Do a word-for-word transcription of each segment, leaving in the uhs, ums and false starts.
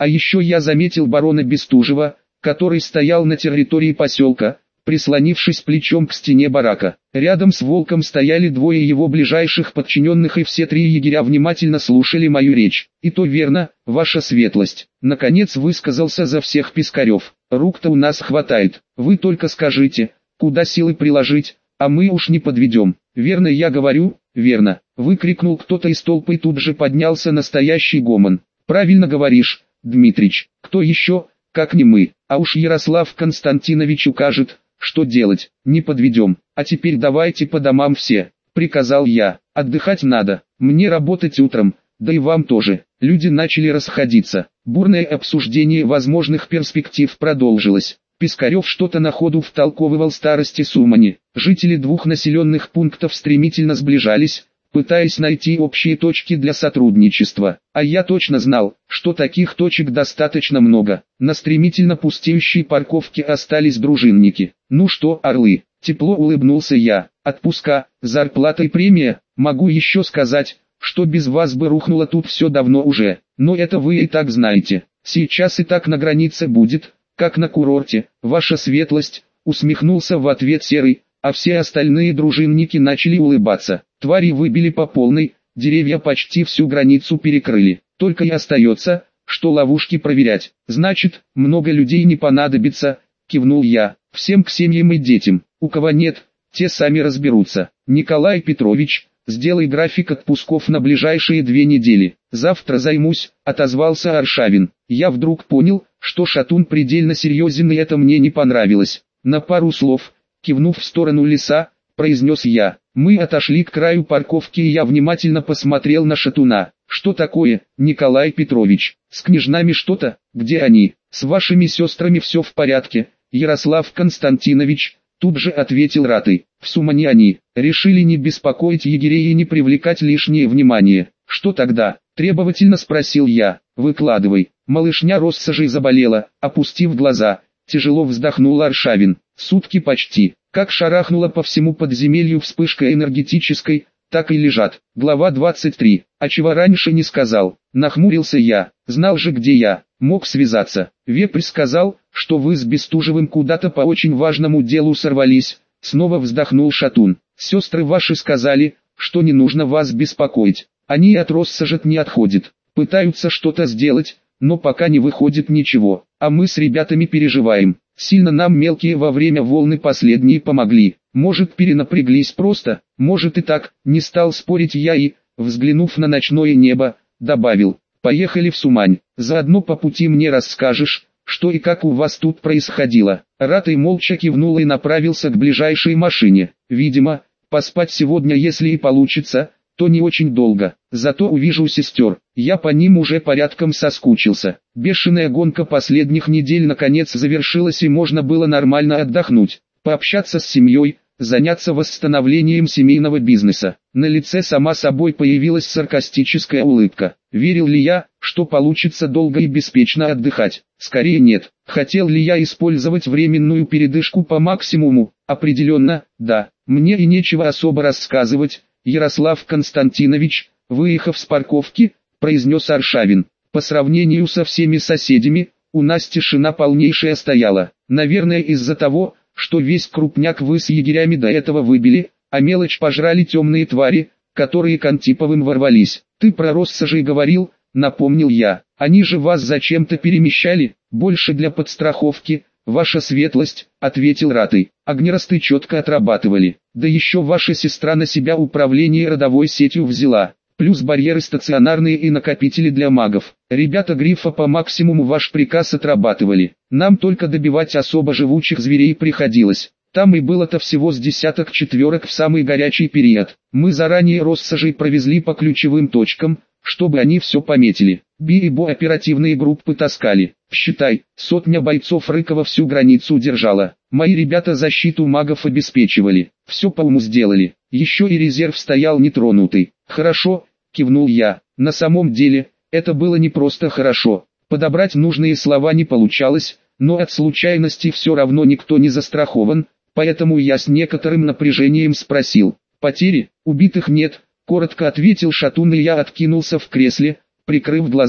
А еще я заметил барона Бестужева, который стоял на территории поселка, прислонившись плечом к стене барака. Рядом с волком стояли двое его ближайших подчиненных, и все три егеря внимательно слушали мою речь. «И то верно, ваша светлость», — наконец высказался за всех Пискарев. «Рук-то у нас хватает, вы только скажите, куда силы приложить, а мы уж не подведем». «Верно я говорю, верно», — выкрикнул кто-то из толпы, и тут же поднялся настоящий гомон. «Правильно говоришь, Дмитрич, кто еще, как не мы, а уж Ярослав Константинович укажет, что делать, не подведем. А теперь давайте по домам все», — приказал я. «Отдыхать надо, мне работать утром, да и вам тоже». Люди начали расходиться. Бурное обсуждение возможных перспектив продолжилось. Пискарев что-то на ходу втолковывал старости Сумани. Жители двух населенных пунктов стремительно сближались, пытаясь найти общие точки для сотрудничества. А я точно знал, что таких точек достаточно много. На стремительно пустеющей парковке остались дружинники. «Ну что, орлы?» — тепло улыбнулся я. «Отпуска, зарплата и премия, могу еще сказать, что без вас бы рухнуло тут все давно уже. Но это вы и так знаете. Сейчас и так на границе будет, как на курорте, ваша светлость», — усмехнулся в ответ Серый, а все остальные дружинники начали улыбаться. Твари выбили по полной, деревья почти всю границу перекрыли. Только и остается, что ловушки проверять. «Значит, много людей не понадобится», — кивнул я. «Всем к семьям и детям. У кого нет, те сами разберутся. Николай Петрович, сделай график отпусков на ближайшие две недели». «Завтра займусь», — отозвался Аршавин. Я вдруг понял, что Шатун предельно серьезен, и это мне не понравилось. На пару слов, кивнув в сторону леса, произнес я. Мы отошли к краю парковки, и я внимательно посмотрел на Шатуна. «Что такое, Николай Петрович? С княжнами что-то? Где они? С вашими сестрами все в порядке, Ярослав Константинович», тут же ответил Ратый. «В Сумане они решили не беспокоить егерей и не привлекать лишнее внимание». «Что тогда?» — требовательно спросил я. «Выкладывай». Малышня Россажей заболела, опустив глаза, тяжело вздохнул Аршавин. «Сутки почти, как шарахнула по всему подземелью вспышкой энергетической, так и лежат». Глава двадцать три. «А чего раньше не сказал?» Нахмурился я. «Знал же, где я, мог связаться». «Вепрь сказал, что вы с Бестужевым куда-то по очень важному делу сорвались», снова вздохнул Шатун. «Сестры ваши сказали, что не нужно вас беспокоить. Они от Россажет не отходят, пытаются что-то сделать, но пока не выходит ничего, а мы с ребятами переживаем. Сильно нам мелкие во время волны последние помогли. Может, перенапряглись просто, может и так», не стал спорить я и, взглянув на ночное небо, добавил: «Поехали в Сумань, заодно по пути мне расскажешь, что и как у вас тут происходило». Ратый молча кивнул и направился к ближайшей машине. Видимо, поспать сегодня, если и получится, то не очень долго, зато увижу сестер. Я по ним уже порядком соскучился. Бешеная гонка последних недель наконец завершилась, и можно было нормально отдохнуть, пообщаться с семьей, заняться восстановлением семейного бизнеса. На лице сама собой появилась саркастическая улыбка. Верил ли я, что получится долго и беспечно отдыхать? Скорее нет. Хотел ли я использовать временную передышку по максимуму? Определенно, да. Мне и нечего особо рассказывать. «Ярослав Константинович, выехав с парковки, произнес Аршавин, по сравнению со всеми соседями, у нас тишина полнейшая стояла. Наверное, из-за того, что весь крупняк вы с егерями до этого выбили, а мелочь пожрали темные твари, которые к Антиповым ворвались. Ты про Россажей говорил», напомнил я. «Они же вас зачем-то перемещали, больше для подстраховки, ваша светлость», ответил Ратый. «Огнеросты четко отрабатывали. Да еще ваша сестра на себя управление родовой сетью взяла. Плюс барьеры стационарные и накопители для магов. Ребята Грифа по максимуму ваш приказ отрабатывали. Нам только добивать особо живучих зверей приходилось. Там и было-то всего с десяток четверок в самый горячий период. Мы заранее Россажей провезли по ключевым точкам, чтобы они все пометили. Би и Бо оперативные группы таскали. Считай, сотня бойцов Рыкова всю границу держала. Мои ребята защиту магов обеспечивали. Все по уму сделали. Еще и резерв стоял нетронутый». «Хорошо», кивнул я. На самом деле, это было не просто хорошо. Подобрать нужные слова не получалось, но от случайности все равно никто не застрахован, поэтому я с некоторым напряжением спросил: «Потери? Убитых нет?» Коротко ответил Шатун, и я откинулся в кресле, прикрыв глаза.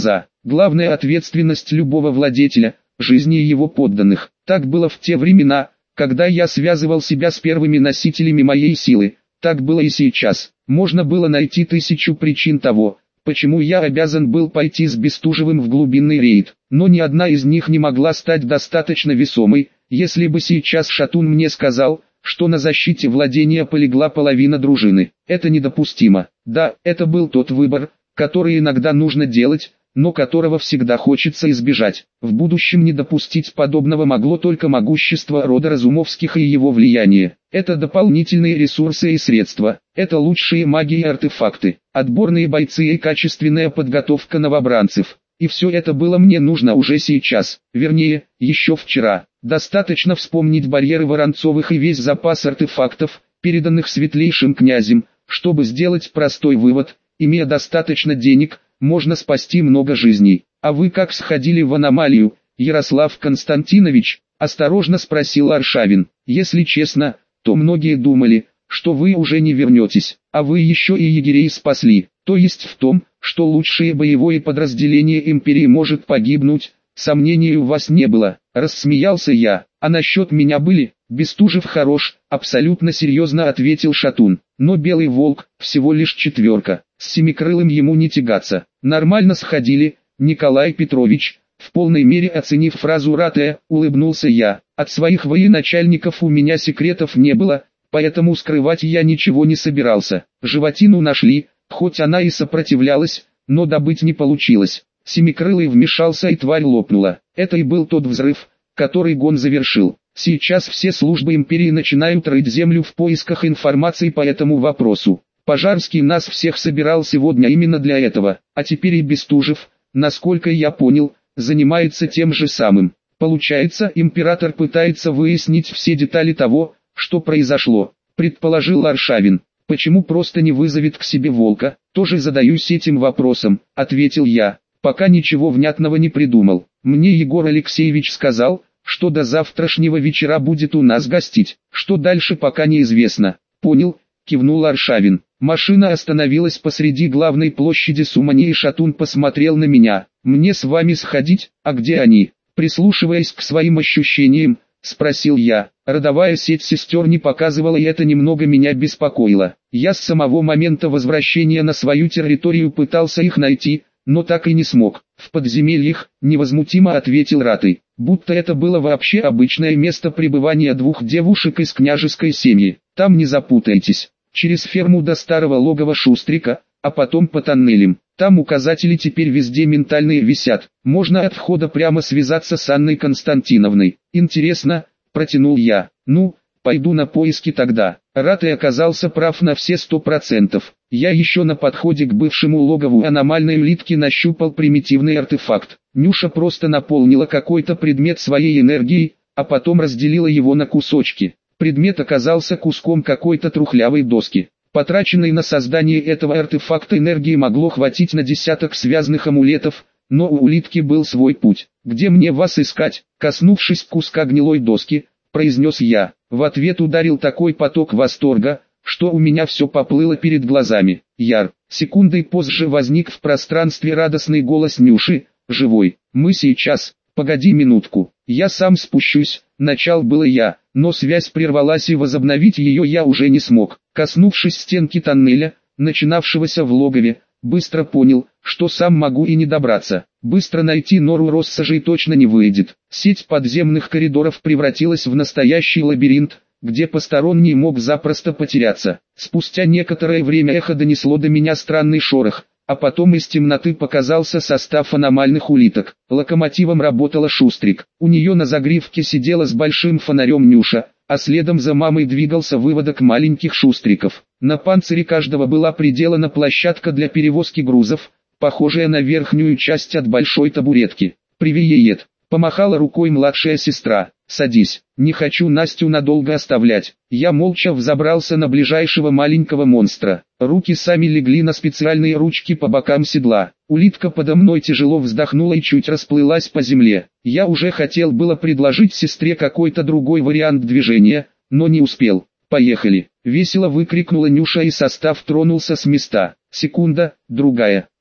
Главная ответственность любого владетеля – жизни его подданных. Так было в те времена, когда я связывал себя с первыми носителями моей силы, так было и сейчас. Можно было найти тысячу причин того, почему я обязан был пойти с Бестужевым в глубинный рейд, но ни одна из них не могла стать достаточно весомой, если бы сейчас Шатун мне сказал, что на защите владения полегла половина дружины. Это недопустимо. Да, это был тот выбор, который иногда нужно делать, но которого всегда хочется избежать. В будущем не допустить подобного могло только могущество рода Разумовских и его влияние. Это дополнительные ресурсы и средства, это лучшие маги и артефакты, отборные бойцы и качественная подготовка новобранцев. И все это было мне нужно уже сейчас, вернее, еще вчера. Достаточно вспомнить барьеры Воронцовых и весь запас артефактов, переданных светлейшим князем, чтобы сделать простой вывод: имея достаточно денег, можно спасти много жизней. А вы как сходили в аномалию, Ярослав Константинович? Осторожно спросил Аршавин. Если честно, то многие думали, что вы уже не вернетесь, а вы еще и егерей спасли. То есть в том, что лучшее боевое подразделение империи может погибнуть, сомнений у вас не было. Рассмеялся я. А насчет меня были? Бестужев хорош, абсолютно серьезно ответил Шатун. Но Белый Волк всего лишь четверка, с Семикрылым ему не тягаться. Нормально сходили, Николай Петрович. В полной мере оценив фразу Ратая, улыбнулся я. От своих военачальников у меня секретов не было, поэтому скрывать я ничего не собирался. Животину нашли, хоть она и сопротивлялась, но добыть не получилось. Семикрылый вмешался и тварь лопнула. Это и был тот взрыв, который Гон завершил. Сейчас все службы империи начинают рыть землю в поисках информации по этому вопросу. Пожарский нас всех собирал сегодня именно для этого, а теперь и Бестужев, насколько я понял, занимается тем же самым. Получается, император пытается выяснить все детали того, что произошло, предположил Аршавин. Почему просто не вызовет к себе Волка? Тоже задаюсь этим вопросом, ответил я. Пока ничего внятного не придумал. Мне Егор Алексеевич сказал, что до завтрашнего вечера будет у нас гостить. Что дальше пока неизвестно. Понял, кивнул Аршавин. Машина остановилась посреди главной площади Сумани, и Шатун посмотрел на меня. Мне с вами сходить? А где они? Прислушиваясь к своим ощущениям, спросил я. Родовая сеть сестер не показывала, и это немного меня беспокоило. Я с самого момента возвращения на свою территорию пытался их найти, но так и не смог. В подземельях, невозмутимо ответил Ратый, будто это было вообще обычное место пребывания двух девушек из княжеской семьи. Там не запутайтесь. Через ферму до старого логова Шустрика, а потом по тоннелям. Там указатели теперь везде ментальные висят. Можно от входа прямо связаться с Анной Константиновной. Интересно, протянул я. Ну, пойду на поиски тогда. Ратый оказался прав на все сто процентов. Я еще на подходе к бывшему логову аномальной улитки нащупал примитивный артефакт. Нюша просто наполнила какой-то предмет своей энергией, а потом разделила его на кусочки. Предмет оказался куском какой-то трухлявой доски. Потраченной на создание этого артефакта энергии могло хватить на десяток связанных амулетов, но у улитки был свой путь. «Где мне вас искать?» Коснувшись куска гнилой доски, произнес я. В ответ ударил такой поток восторга, что у меня все поплыло перед глазами. Яр. Секундой позже возник в пространстве радостный голос Нюши. «Живой. Мы сейчас. Погоди минутку. Я сам спущусь». Начал было я, но связь прервалась, и возобновить ее я уже не смог. Коснувшись стенки тоннеля, начинавшегося в логове, быстро понял, что сам могу и не добраться. Быстро найти нору россажей точно не выйдет. Сеть подземных коридоров превратилась в настоящий лабиринт, где посторонний мог запросто потеряться. Спустя некоторое время эхо донесло до меня странный шорох, а потом из темноты показался состав аномальных улиток. Локомотивом работала Шустрик. У нее на загривке сидела с большим фонарем Нюша, а следом за мамой двигался выводок маленьких шустриков. На панцире каждого была приделана площадка для перевозки грузов, похожая на верхнюю часть от большой табуретки. «Привет!» — помахала рукой младшая сестра. «Садись, не хочу Настю надолго оставлять». Я молча взобрался на ближайшего маленького монстра. Руки сами легли на специальные ручки по бокам седла. Улитка подо мной тяжело вздохнула и чуть расплылась по земле. Я уже хотел было предложить сестре какой-то другой вариант движения, но не успел. «Поехали!» — весело выкрикнула Нюша, и состав тронулся с места. Секунда, другая.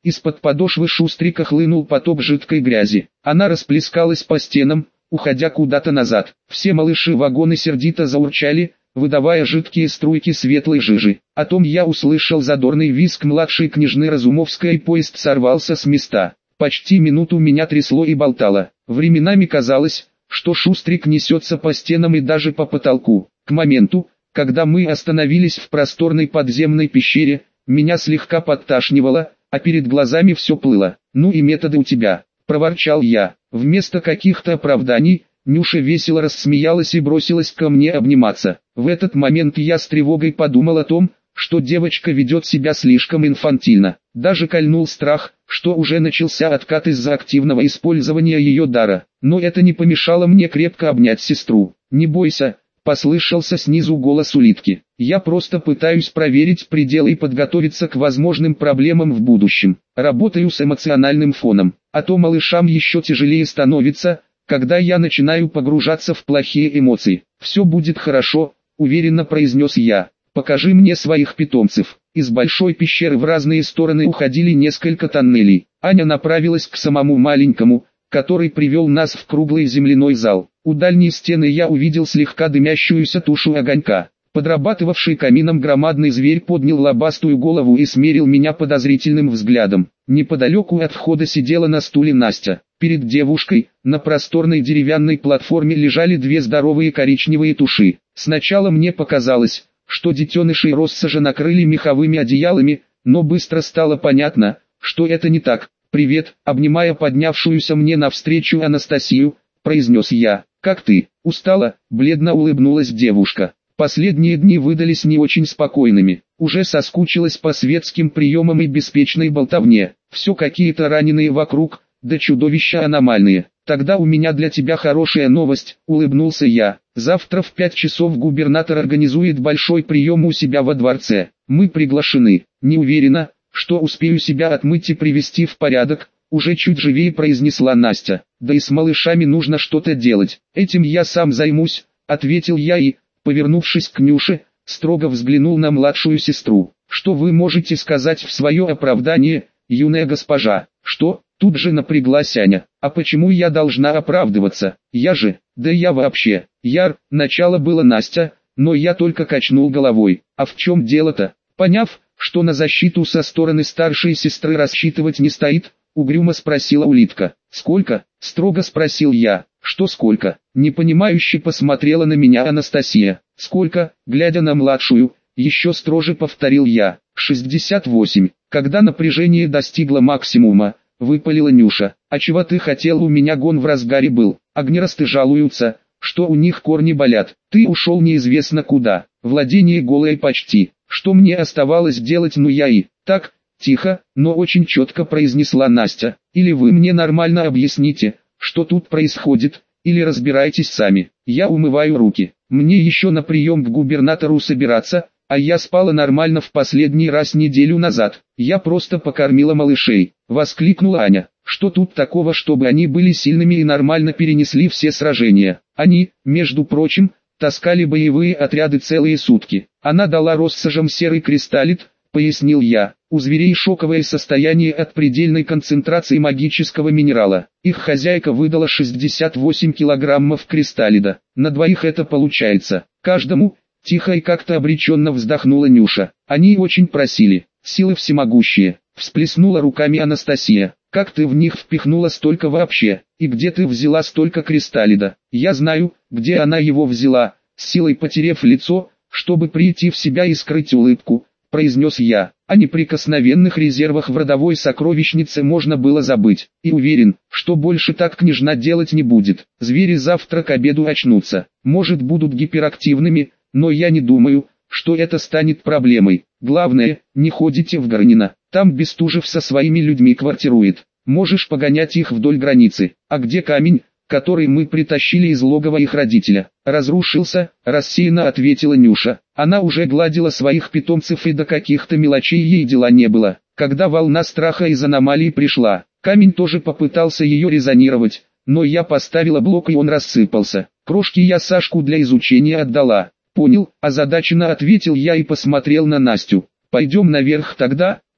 Из-под подошвы Шустрика хлынул поток жидкой грязи. Она расплескалась по стенам, уходя куда-то назад. Все малыши вагона сердито заурчали, выдавая жидкие струйки светлой жижи. О том я услышал задорный визг младшей княжны Разумовской, и поезд сорвался с места. Почти минуту меня трясло и болтало. Временами казалось, что Шустрик несется по стенам и даже по потолку. К моменту, когда мы остановились в просторной подземной пещере, меня слегка подташнивало, а перед глазами все плыло. «Ну и методы у тебя», – проворчал я. Вместо каких-то оправданий, Нюша весело рассмеялась и бросилась ко мне обниматься. В этот момент я с тревогой подумал о том, что девочка ведет себя слишком инфантильно. Даже кольнул страх, что уже начался откат из-за активного использования ее дара. Но это не помешало мне крепко обнять сестру. «Не бойся», — послышался снизу голос улитки. «Я просто пытаюсь проверить пределы и подготовиться к возможным проблемам в будущем. Работаю с эмоциональным фоном, а то малышам еще тяжелее становится, когда я начинаю погружаться в плохие эмоции. Все будет хорошо», — уверенно произнес я. «Покажи мне своих питомцев». Из большой пещеры в разные стороны уходили несколько тоннелей. Аня направилась к самому маленькому, который привел нас в круглый земляной зал. У дальней стены я увидел слегка дымящуюся тушу огонька. Подрабатывавший камином громадный зверь поднял лобастую голову и смерил меня подозрительным взглядом. Неподалеку от входа сидела на стуле Настя. Перед девушкой, на просторной деревянной платформе лежали две здоровые коричневые туши. Сначала мне показалось, что детенышей россажа накрыли меховыми одеялами, но быстро стало понятно, что это не так. «Привет», обнимая поднявшуюся мне навстречу Анастасию, произнес я. «Как ты? Устала?» — бледно улыбнулась девушка. «Последние дни выдались не очень спокойными. Уже соскучилась по светским приемам и беспечной болтовне. Все какие-то раненые вокруг, да чудовища аномальные. Тогда у меня для тебя хорошая новость», — улыбнулся я. «Завтра в пять часов губернатор организует большой прием у себя во дворце. Мы приглашены. Не уверена, что успею себя отмыть и привести в порядок», — уже чуть живее произнесла Настя. «Да и с малышами нужно что-то делать. Этим я сам займусь», — ответил я и, повернувшись к Нюше, строго взглянул на младшую сестру. «Что вы можете сказать в свое оправдание, юная госпожа?» «Что?» — тут же напряглась Аня. «А почему я должна оправдываться? Я же, да я вообще...» «Яр», начало было Настя, но я только качнул головой. «А в чем дело-то?» Поняв, что на защиту со стороны старшей сестры рассчитывать не стоит, угрюмо спросила улитка. «Сколько?» — строго спросил я. «Что сколько?» — непонимающе посмотрела на меня Анастасия. «Сколько?» — глядя на младшую, еще строже повторил я. «шестьдесят восемь». Когда напряжение достигло максимума, выпалила Нюша. «А чего ты хотел? У меня гон в разгаре был. Огнерасты жалуются, что у них корни болят. Ты ушел неизвестно куда. Владение голое почти. Что мне оставалось делать? Ну я и...» «Так, тихо, но очень четко произнесла Настя. Или вы мне нормально объясните, что тут происходит, или разбирайтесь сами. Я умываю руки. Мне еще на прием к губернатору собираться, а я спала нормально в последний раз неделю назад. Я просто покормила малышей», — воскликнула Аня. «Что тут такого, чтобы они были сильными и нормально перенесли все сражения? Они, между прочим, таскали боевые отряды целые сутки. Она дала россажам серый кристаллит», — пояснил я. «У зверей шоковое состояние от предельной концентрации магического минерала. Их хозяйка выдала шестьдесят восемь килограммов кристаллида. На двоих это получается. Каждому...» Тихо и как-то обреченно вздохнула Нюша. «Они очень просили. Силы всемогущие», — всплеснула руками Анастасия. «Как ты в них впихнула столько вообще? И где ты взяла столько кристаллида?» «Я знаю, где она его взяла», — с силой потерев лицо, чтобы прийти в себя и скрыть улыбку, произнес я. О неприкосновенных резервах в родовой сокровищнице можно было забыть. И уверен, что больше так княжна делать не будет. Звери завтра к обеду очнутся. Может, будут гиперактивными, но я не думаю, что это станет проблемой. Главное, не ходите в Горнино. Там Бестужев со своими людьми квартирует. Можешь погонять их вдоль границы. А где камень, который мы притащили из логова их родителя? Разрушился, рассеянно ответила Нюша. Она уже гладила своих питомцев, и до каких-то мелочей ей дела не было. Когда волна страха из аномалии пришла, камень тоже попытался ее резонировать, но я поставила блок, и он рассыпался. Крошки я Сашку для изучения отдала. «Понял», озадаченно ответил я и посмотрел на Настю. «Пойдем наверх тогда»,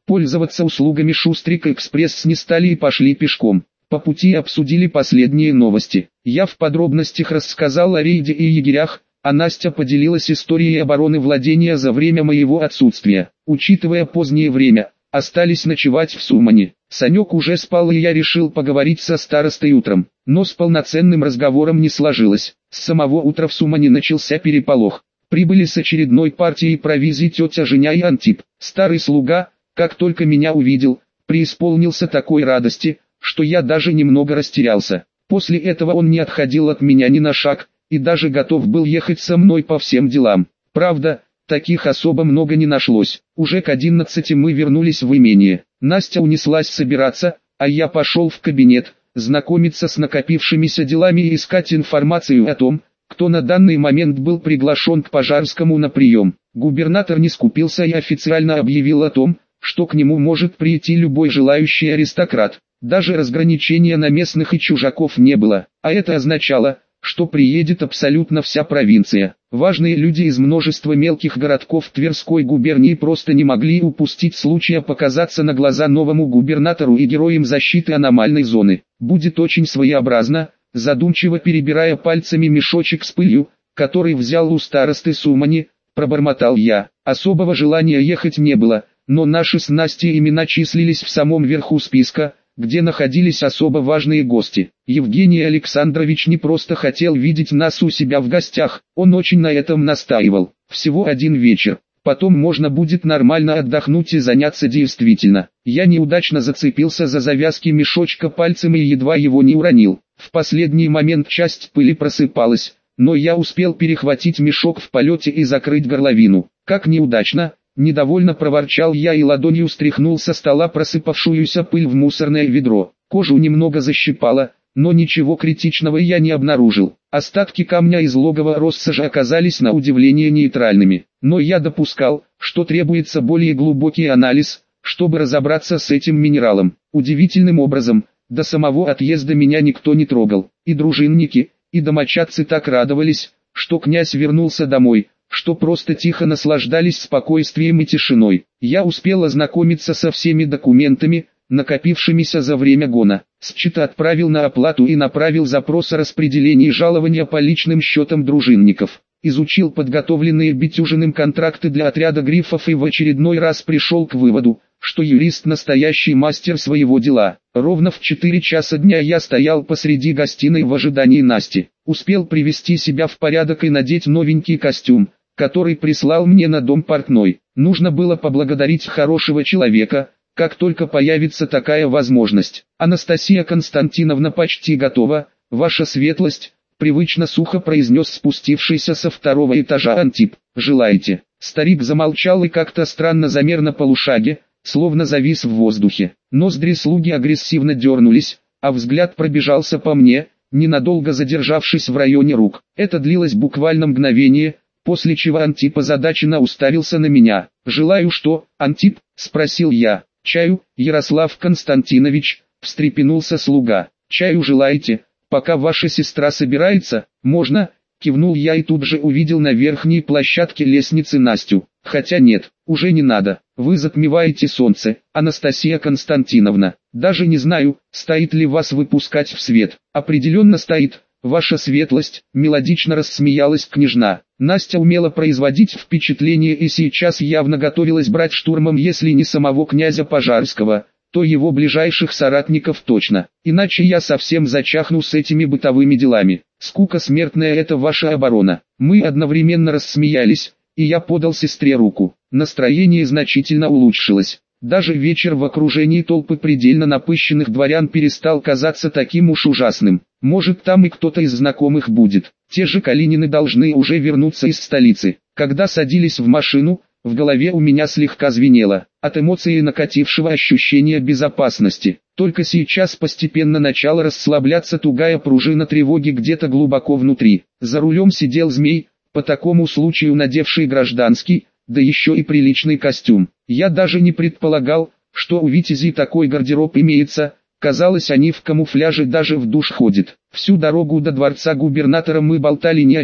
Пользоваться услугами Шустрик Экспресс не стали и пошли пешком. По пути обсудили последние новости. Я в подробностях рассказал о рейде и егерях, а Настя поделилась историей обороны владения за время моего отсутствия. Учитывая позднее время, остались ночевать в Сумане. Санек уже спал, и я решил поговорить со старостой утром. Но с полноценным разговором не сложилось. С самого утра в Сумане начался переполох. Прибыли с очередной партией провизии тетя Женя и Антип. Старый слуга, как только меня увидел, преисполнился такой радости, что я даже немного растерялся. После этого он не отходил от меня ни на шаг, и даже готов был ехать со мной по всем делам. Правда, таких особо много не нашлось. Уже к одиннадцати мы вернулись в имение. Настя унеслась собираться, а я пошел в кабинет, знакомиться с накопившимися делами и искать информацию о том, кто на данный момент был приглашен к Пожарскому на прием. Губернатор не скупился и официально объявил о том, что к нему может прийти любой желающий аристократ. Даже разграничения на местных и чужаков не было, а это означало, что приедет абсолютно вся провинция. Важные люди из множества мелких городков Тверской губернии просто не могли упустить случая показаться на глаза новому губернатору и героям защиты аномальной зоны. Будет очень своеобразно, задумчиво перебирая пальцами мешочек с пылью, который взял у старосты Сумани, пробормотал я. Особого желания ехать не было, но наши с Настей имена числились в самом верху списка, где находились особо важные гости. Евгений Александрович не просто хотел видеть нас у себя в гостях, он очень на этом настаивал. Всего один вечер, потом можно будет нормально отдохнуть и заняться действительно. Я неудачно зацепился за завязки мешочка пальцем и едва его не уронил. В последний момент часть пыли просыпалась, но я успел перехватить мешок в полете и закрыть горловину. Как неудачно! Недовольно проворчал я и ладонью стряхнул со стола просыпавшуюся пыль в мусорное ведро. Кожу немного защипало, но ничего критичного я не обнаружил. Остатки камня из логова россажа оказались на удивление нейтральными. Но я допускал, что требуется более глубокий анализ, чтобы разобраться с этим минералом. Удивительным образом, до самого отъезда меня никто не трогал. И дружинники, и домочадцы так радовались, что князь вернулся домой, что просто тихо наслаждались спокойствием и тишиной. Я успел ознакомиться со всеми документами, накопившимися за время гона. Счета отправил на оплату и направил запрос о распределении жалования по личным счетам дружинников. Изучил подготовленные Битюжиным контракты для отряда грифов и в очередной раз пришел к выводу, что юрист настоящий мастер своего дела. Ровно в четыре часа дня я стоял посреди гостиной в ожидании Насти. Успел привести себя в порядок и надеть новенький костюм, который прислал мне на дом портной. Нужно было поблагодарить хорошего человека, как только появится такая возможность. Анастасия Константиновна почти готова, ваша светлость, привычно сухо произнес спустившийся со второго этажа Антип. Желаете? Старик замолчал и как-то странно замер на полушаге, словно завис в воздухе. Ноздри слуги агрессивно дернулись, а взгляд пробежался по мне, ненадолго задержавшись в районе рук. Это длилось буквально мгновение, после чего Антип озадаченно уставился на меня. «Желаю что, Антип?» – спросил я. «Чаю, Ярослав Константинович», – встрепенулся слуга. «Чаю желаете, пока ваша сестра собирается? Можно?» – кивнул я и тут же увидел на верхней площадке лестницы Настю. «Хотя нет, уже не надо, вы затмеваете солнце, Анастасия Константиновна. Даже не знаю, стоит ли вас выпускать в свет». «Определенно стоит, ваша светлость», – мелодично рассмеялась княжна. Настя умела производить впечатление и сейчас явно готовилась брать штурмом если не самого князя Пожарского, то его ближайших соратников точно. Иначе я совсем зачахну с этими бытовыми делами. Скука смертная — это ваша оборона. Мы одновременно рассмеялись, и я подал сестре руку. Настроение значительно улучшилось. Даже вечер в окружении толпы предельно напыщенных дворян перестал казаться таким уж ужасным. Может, там и кто-то из знакомых будет. Те же Калинины должны уже вернуться из столицы. Когда садились в машину, в голове у меня слегка звенело, от эмоций и накатившего ощущения безопасности. Только сейчас постепенно начала расслабляться тугая пружина тревоги где-то глубоко внутри. За рулем сидел Змей, по такому случаю надевший гражданский, да еще и приличный костюм. Я даже не предполагал, что у витязей такой гардероб имеется. Казалось, они в камуфляже даже в душ ходят. Всю дорогу до дворца губернатора мы болтали ни о чем,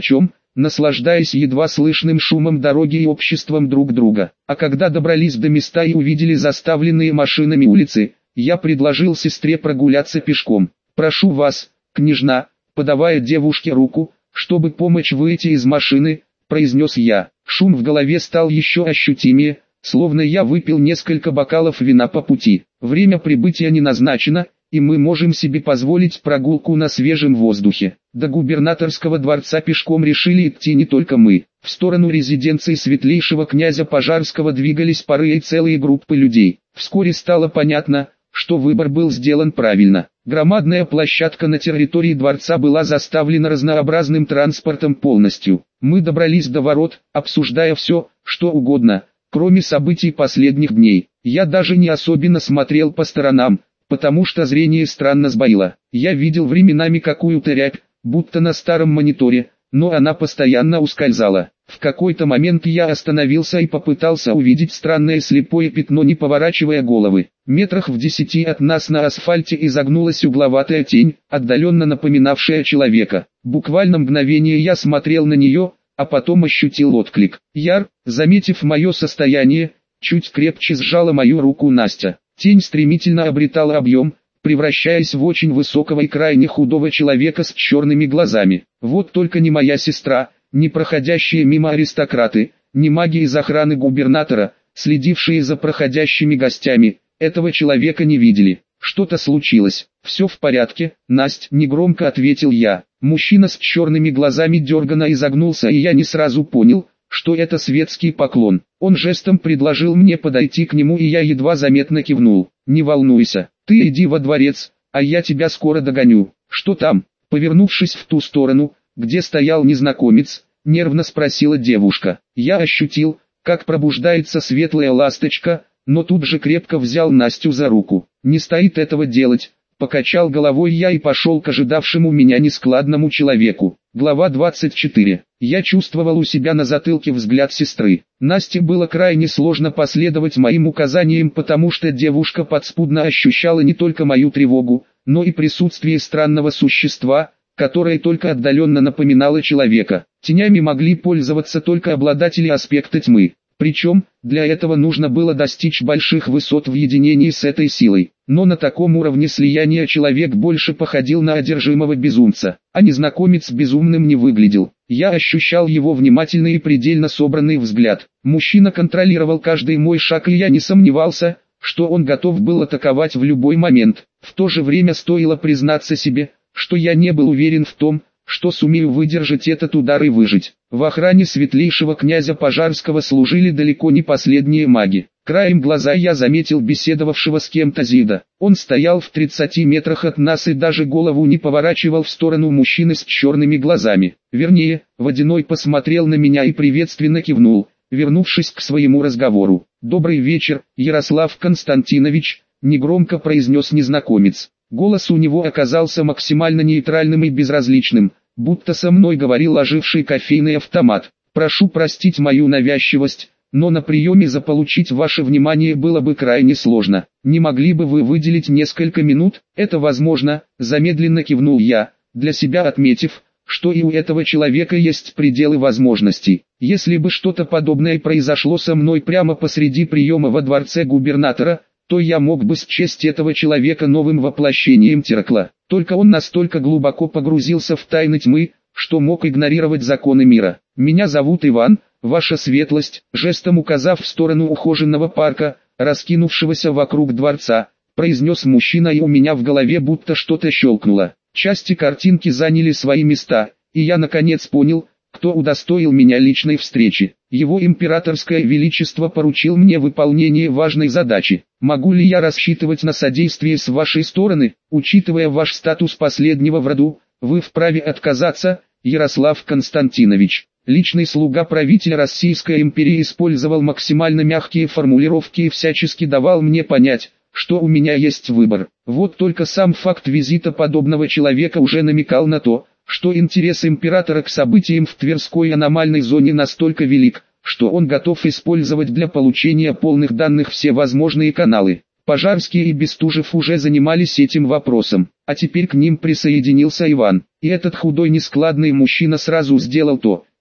наслаждаясь едва слышным шумом дороги и обществом друг друга. А когда добрались до места и увидели заставленные машинами улицы, я предложил сестре прогуляться пешком. «Прошу вас, княжна», подавая девушке руку, чтобы помочь выйти из машины, произнес я. Шум в голове стал еще ощутимее, словно я выпил несколько бокалов вина по пути. Время прибытия не назначено, и мы можем себе позволить прогулку на свежем воздухе. До губернаторского дворца пешком решили идти не только мы. В сторону резиденции светлейшего князя Пожарского двигались пары и целые группы людей. Вскоре стало понятно, что выбор был сделан правильно. Громадная площадка на территории дворца была заставлена разнообразным транспортом полностью. Мы добрались до ворот, обсуждая все, что угодно, кроме событий последних дней. Я даже не особенно смотрел по сторонам, потому что зрение странно сбоило. Я видел временами какую-то рябь, будто на старом мониторе, но она постоянно ускользала. В какой-то момент я остановился и попытался увидеть странное слепое пятно, не поворачивая головы. Метрах в десяти от нас на асфальте изогнулась угловатая тень, отдаленно напоминавшая человека. Буквально мгновение я смотрел на нее, а потом ощутил отклик. Яр, заметив мое состояние, чуть крепче сжала мою руку Настя. Тень стремительно обретала объем, превращаясь в очень высокого и крайне худого человека с черными глазами. Вот только ни моя сестра, ни проходящие мимо аристократы, ни маги из охраны губернатора, следившие за проходящими гостями, этого человека не видели. Что-то случилось. «Все в порядке, Насть», — негромко ответил я. Мужчина с черными глазами дерганно изогнулся, и я не сразу понял, что это светский поклон. Он жестом предложил мне подойти к нему, и я едва заметно кивнул. «Не волнуйся, ты иди во дворец, а я тебя скоро догоню». «Что там?» Повернувшись в ту сторону, где стоял незнакомец, нервно спросила девушка. Я ощутил, как пробуждается светлая ласточка, но тут же крепко взял Настю за руку. «Не стоит этого делать», — покачал головой я и пошел к ожидавшему меня нескладному человеку. Глава двадцать четыре. Я чувствовал у себя на затылке взгляд сестры. Насте было крайне сложно последовать моим указаниям, потому что девушка подспудно ощущала не только мою тревогу, но и присутствие странного существа, которое только отдаленно напоминало человека. Тенями могли пользоваться только обладатели аспекта тьмы. Причем, для этого нужно было достичь больших высот в единении с этой силой. Но на таком уровне слияния человек больше походил на одержимого безумца, а незнакомец безумным не выглядел. Я ощущал его внимательный и предельно собранный взгляд. Мужчина контролировал каждый мой шаг, и я не сомневался, что он готов был атаковать в любой момент. В то же время стоило признаться себе, что я не был уверен в том, что сумею выдержать этот удар и выжить. В охране светлейшего князя Пожарского служили далеко не последние маги. Краем глаза я заметил беседовавшего с кем-то Зида. Он стоял в тридцати метрах от нас и даже голову не поворачивал в сторону мужчины с черными глазами. Вернее, Водяной посмотрел на меня и приветственно кивнул, вернувшись к своему разговору. «Добрый вечер, Ярослав Константинович», — негромко произнес незнакомец. Голос у него оказался максимально нейтральным и безразличным, будто со мной говорил оживший кофейный автомат. «Прошу простить мою навязчивость, но на приеме заполучить ваше внимание было бы крайне сложно. Не могли бы вы выделить несколько минут?» «Это возможно», — замедленно кивнул я, для себя отметив, что и у этого человека есть пределы возможностей. Если бы что-то подобное произошло со мной прямо посреди приема во дворце губернатора, то я мог бы счесть этого человека новым воплощением Теракла. Только он настолько глубоко погрузился в тайны тьмы, что мог игнорировать законы мира. «Меня зовут Иван, ваша светлость», жестом указав в сторону ухоженного парка, раскинувшегося вокруг дворца, произнес мужчина, и у меня в голове будто что-то щелкнуло. Части картинки заняли свои места, и я наконец понял, кто удостоил меня личной встречи. Его императорское величество поручил мне выполнение важной задачи. Могу ли я рассчитывать на содействие с вашей стороны? Учитывая ваш статус последнего в роду, вы вправе отказаться, Ярослав Константинович. Личный слуга правителя Российской империи использовал максимально мягкие формулировки и всячески давал мне понять, что у меня есть выбор. Вот только сам факт визита подобного человека уже намекал на то, что интерес императора к событиям в Тверской аномальной зоне настолько велик, что он готов использовать для получения полных данных все возможные каналы. Пожарский и Бестужев уже занимались этим вопросом, а теперь к ним присоединился Иван. И этот худой нескладный мужчина сразу сделал то,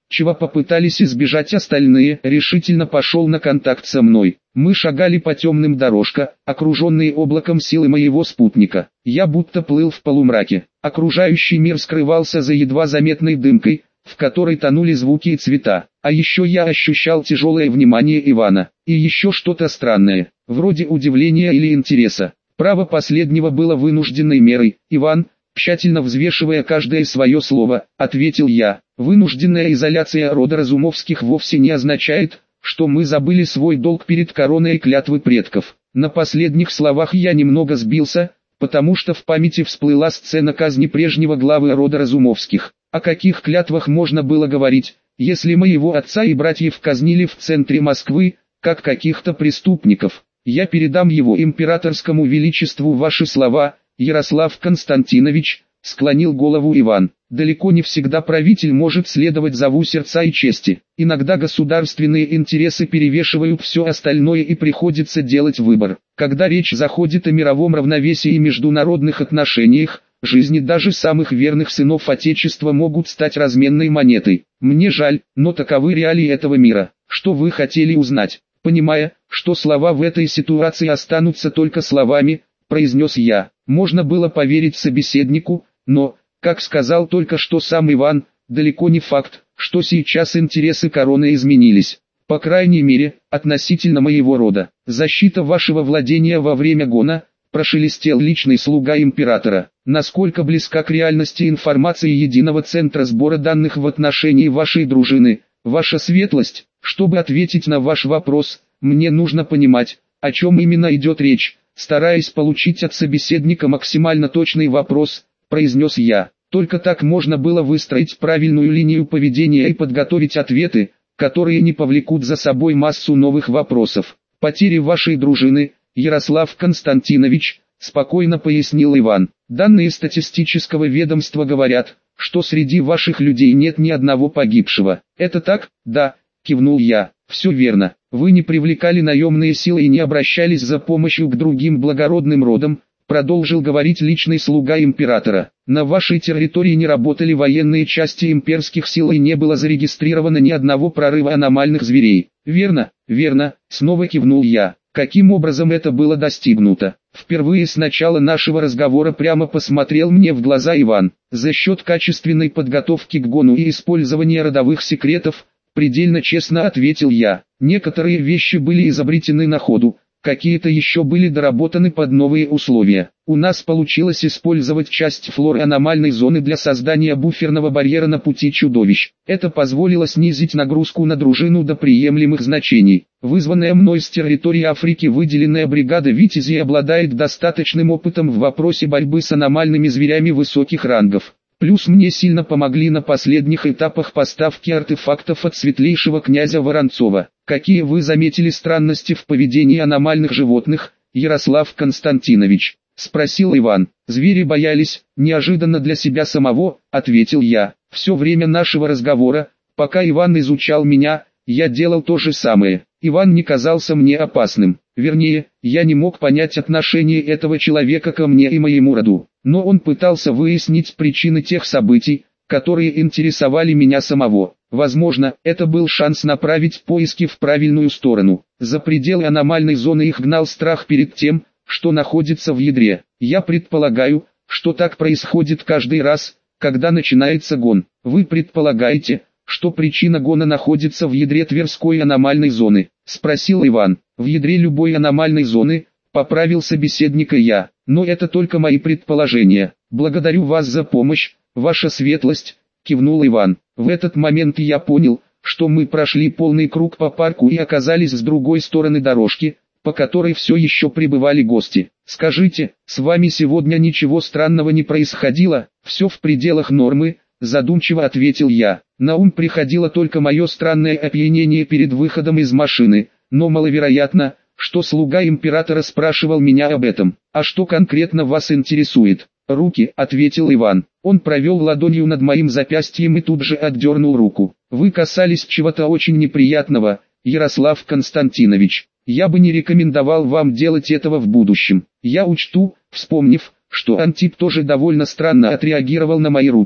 чего попытались избежать остальные, решительно пошел на контакт со мной. Мы шагали по темным дорожкам, окруженные облаком силы моего спутника. Я будто плыл в полумраке. Окружающий мир скрывался за едва заметной дымкой, в которой тонули звуки и цвета. А еще я ощущал тяжелое внимание Ивана. И еще что-то странное, вроде удивления или интереса. Право последнего было вынужденной мерой. «Иван», тщательно взвешивая каждое свое слово, ответил я, «вынужденная изоляция рода Разумовских вовсе не означает, что мы забыли свой долг перед короной и клятвы предков». На последних словах я немного сбился, потому что в памяти всплыла сцена казни прежнего главы рода Разумовских. О каких клятвах можно было говорить, если моего отца и братьев казнили в центре Москвы, как каких-то преступников? Я передам его императорскому величеству ваши слова, Ярослав Константинович, склонил голову Иван. Далеко не всегда правитель может следовать зову сердца и чести. Иногда государственные интересы перевешивают все остальное и приходится делать выбор. Когда речь заходит о мировом равновесии и международных отношениях, жизни даже самых верных сынов Отечества могут стать разменной монетой. Мне жаль, но таковы реалии этого мира. Что вы хотели узнать? Понимая, что слова в этой ситуации останутся только словами, произнес я. Можно было поверить собеседнику, но, как сказал только что сам Иван, далеко не факт, что сейчас интересы короны изменились. По крайней мере, относительно моего рода. Защита вашего владения во время гона, прошелестел личный слуга императора. Насколько близка к реальности информация единого центра сбора данных в отношении вашей дружины, ваша светлость? Чтобы ответить на ваш вопрос, мне нужно понимать, о чем именно идет речь. Стараясь получить от собеседника максимально точный вопрос, произнес я. Только так можно было выстроить правильную линию поведения и подготовить ответы, которые не повлекут за собой массу новых вопросов. Потери вашей дружины, Ярослав Константинович, спокойно пояснил Иван. Данные статистического ведомства говорят, что среди ваших людей нет ни одного погибшего. Это так? Да, кивнул я. Все верно. Вы не привлекали наемные силы и не обращались за помощью к другим благородным родам, продолжил говорить личный слуга императора. На вашей территории не работали военные части имперских сил и не было зарегистрировано ни одного прорыва аномальных зверей. Верно, верно, снова кивнул я. Каким образом это было достигнуто? Впервые с начала нашего разговора прямо посмотрел мне в глаза Иван. За счет качественной подготовки к гону и использования родовых секретов, предельно честно ответил я. Некоторые вещи были изобретены на ходу, какие-то еще были доработаны под новые условия. У нас получилось использовать часть флоры аномальной зоны для создания буферного барьера на пути чудовищ. Это позволило снизить нагрузку на дружину до приемлемых значений. Вызванная мной с территории Африки выделенная бригада «Витязей» обладает достаточным опытом в вопросе борьбы с аномальными зверями высоких рангов. Плюс мне сильно помогли на последних этапах поставки артефактов от светлейшего князя Воронцова. Какие вы заметили странности в поведении аномальных животных, Ярослав Константинович? Спросил Иван. Звери боялись, неожиданно для себя самого, ответил я. Все время нашего разговора, пока Иван изучал меня, я делал то же самое. Иван не казался мне опасным. Вернее, я не мог понять отношение этого человека ко мне и моему роду. Но он пытался выяснить причины тех событий, которые интересовали меня самого. Возможно, это был шанс направить поиски в правильную сторону. За пределы аномальной зоны их гнал страх перед тем, что находится в ядре. Я предполагаю, что так происходит каждый раз, когда начинается гон. Вы предполагаете, что причина гона находится в ядре Тверской аномальной зоны? Спросил Иван. В ядре любой аномальной зоны, поправил собеседника я. Но это только мои предположения. Благодарю вас за помощь, ваша светлость, кивнул Иван. В этот момент я понял, что мы прошли полный круг по парку и оказались с другой стороны дорожки, по которой все еще прибывали гости. Скажите, с вами сегодня ничего странного не происходило? Все в пределах нормы, задумчиво ответил я. На ум приходило только мое странное опьянение перед выходом из машины, но маловероятно, что слуга императора спрашивал меня об этом. А что конкретно вас интересует? Руки, ответил Иван. Он провел ладонью над моим запястьем и тут же отдернул руку. Вы касались чего-то очень неприятного, Ярослав Константинович. Я бы не рекомендовал вам делать этого в будущем. Я учту, вспомнив, что Антип тоже довольно странно отреагировал на мои руки.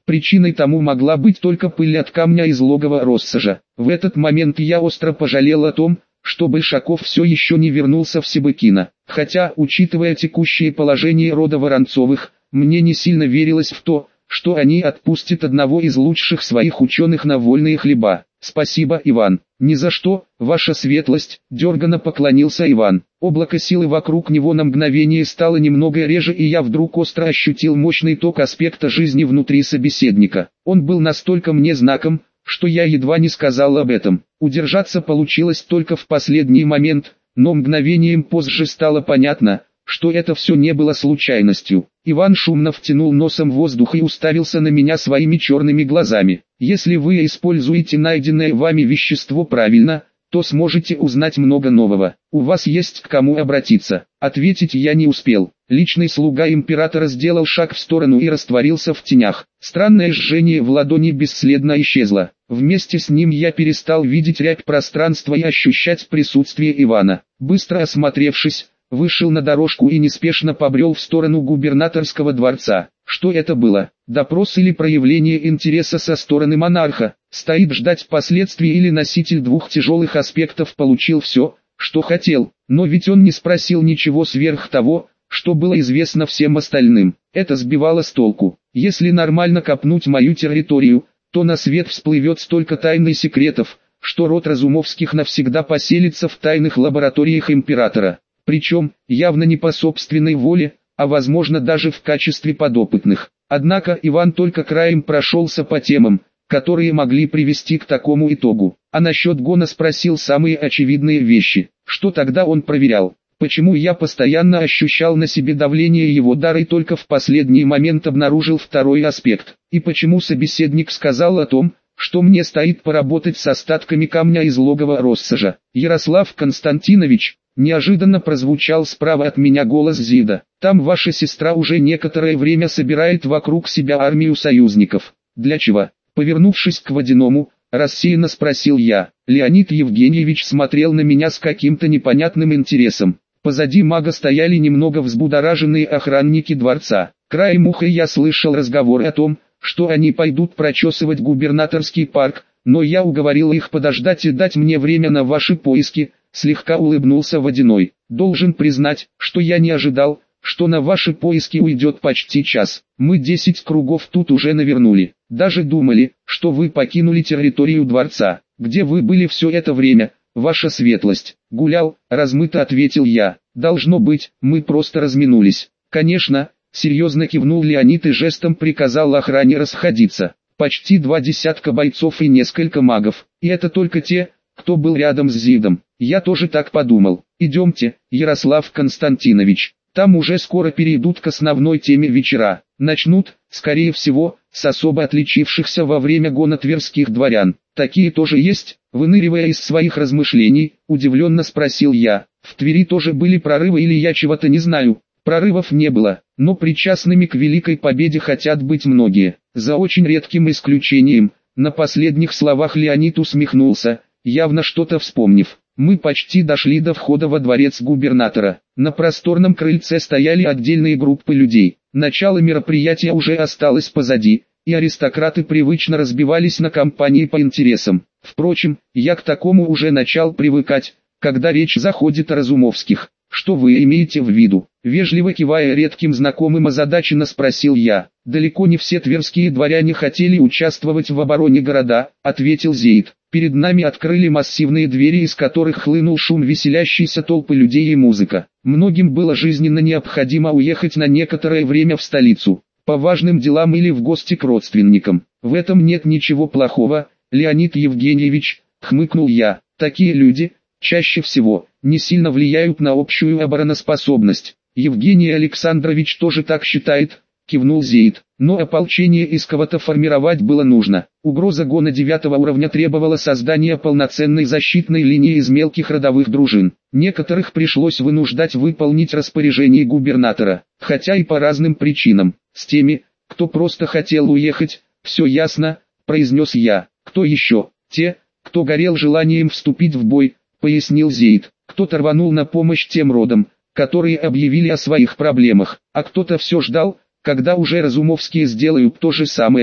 Причиной тому могла быть только пыль от камня из логова Россажа. В этот момент я остро пожалел о том, что Большаков все еще не вернулся в Себыкино. Хотя, учитывая текущее положение рода Воронцовых, мне не сильно верилось в то, что они отпустят одного из лучших своих ученых на вольные хлеба. «Спасибо, Иван». «Ни за что, ваша светлость», — дерганно поклонился Иван. Облако силы вокруг него на мгновение стало немного реже, и я вдруг остро ощутил мощный ток аспекта жизни внутри собеседника. Он был настолько мне знаком, что я едва не сказал об этом. Удержаться получилось только в последний момент, но мгновением позже стало понятно, что это все не было случайностью. Иван шумно втянул носом воздух и уставился на меня своими черными глазами. «Если вы используете найденное вами вещество правильно, то сможете узнать много нового. У вас есть к кому обратиться». Ответить я не успел. Личный слуга императора сделал шаг в сторону и растворился в тенях. Странное жжение в ладони бесследно исчезло. Вместе с ним я перестал видеть рябь пространства и ощущать присутствие Ивана. Быстро осмотревшись, вышел на дорожку и неспешно побрел в сторону губернаторского дворца. Что это было? Допрос или проявление интереса со стороны монарха? Стоит ждать последствий или носитель двух тяжелых аспектов получил все, что хотел? Но ведь он не спросил ничего сверх того, что было известно всем остальным. Это сбивало с толку. Если нормально копнуть мою территорию, то на свет всплывет столько тайн и секретов, что род Разумовских навсегда поселится в тайных лабораториях императора. Причем, явно не по собственной воле, а возможно даже в качестве подопытных. Однако Иван только краем прошелся по темам, которые могли привести к такому итогу. А насчет Гона спросил самые очевидные вещи. Что тогда он проверял? Почему я постоянно ощущал на себе давление его дара и только в последний момент обнаружил второй аспект? И почему собеседник сказал о том, что мне стоит поработать с остатками камня из логова Россажа? Ярослав Константинович, неожиданно прозвучал справа от меня голос Зида. Там ваша сестра уже некоторое время собирает вокруг себя армию союзников. Для чего? Повернувшись к водяному, рассеянно спросил я. Леонид Евгеньевич смотрел на меня с каким-то непонятным интересом. Позади мага стояли немного взбудораженные охранники дворца. Краем уха я слышал разговор о том, что они пойдут прочесывать губернаторский парк, но я уговорил их подождать и дать мне время на ваши поиски. Слегка улыбнулся Водяной. Должен признать, что я не ожидал, что на ваши поиски уйдет почти час. Мы десять кругов тут уже навернули. Даже думали, что вы покинули территорию дворца. Где вы были все это время, ваша светлость? Гулял, размыто ответил я. Должно быть, мы просто разминулись. Конечно, серьезно кивнул Леонид и жестом приказал охране расходиться. Почти два десятка бойцов и несколько магов. И это только те, кто был рядом с Зидом. Я тоже так подумал. Идемте, Ярослав Константинович. Там уже скоро перейдут к основной теме вечера. Начнут, скорее всего, с особо отличившихся во время гона тверских дворян. Такие тоже есть? Выныривая из своих размышлений, удивленно спросил я. В Твери тоже были прорывы или я чего-то не знаю? Прорывов не было, но причастными к великой победе хотят быть многие. За очень редким исключением. На последних словах Леонид усмехнулся, явно что-то вспомнив. Мы почти дошли до входа во дворец губернатора. На просторном крыльце стояли отдельные группы людей. Начало мероприятия уже осталось позади, и аристократы привычно разбивались на компании по интересам. Впрочем, я к такому уже начал привыкать, когда речь заходит о Разумовских. Что вы имеете в виду? Вежливо кивая редким знакомым озадаченно спросил я. Далеко не все тверские дворяне хотели участвовать в обороне города, ответил Зейд. Перед нами открыли массивные двери, из которых хлынул шум веселящейся толпы людей и музыка. Многим было жизненно необходимо уехать на некоторое время в столицу, по важным делам или в гости к родственникам. В этом нет ничего плохого, Леонид Евгеньевич, хмыкнул я. Такие люди, чаще всего, не сильно влияют на общую обороноспособность. Евгений Александрович тоже так считает, кивнул Зейд. Но ополчение из кого-то формировать было нужно. Угроза гона девятого уровня требовала создания полноценной защитной линии из мелких родовых дружин. Некоторых пришлось вынуждать выполнить распоряжение губернатора, хотя и по разным причинам. С теми, кто просто хотел уехать, все ясно, произнес я. Кто еще? Те, кто горел желанием вступить в бой, пояснил Зейд. Кто-то рванул на помощь тем родам, которые объявили о своих проблемах, а кто-то все ждал, когда уже Разумовские сделают то же самое,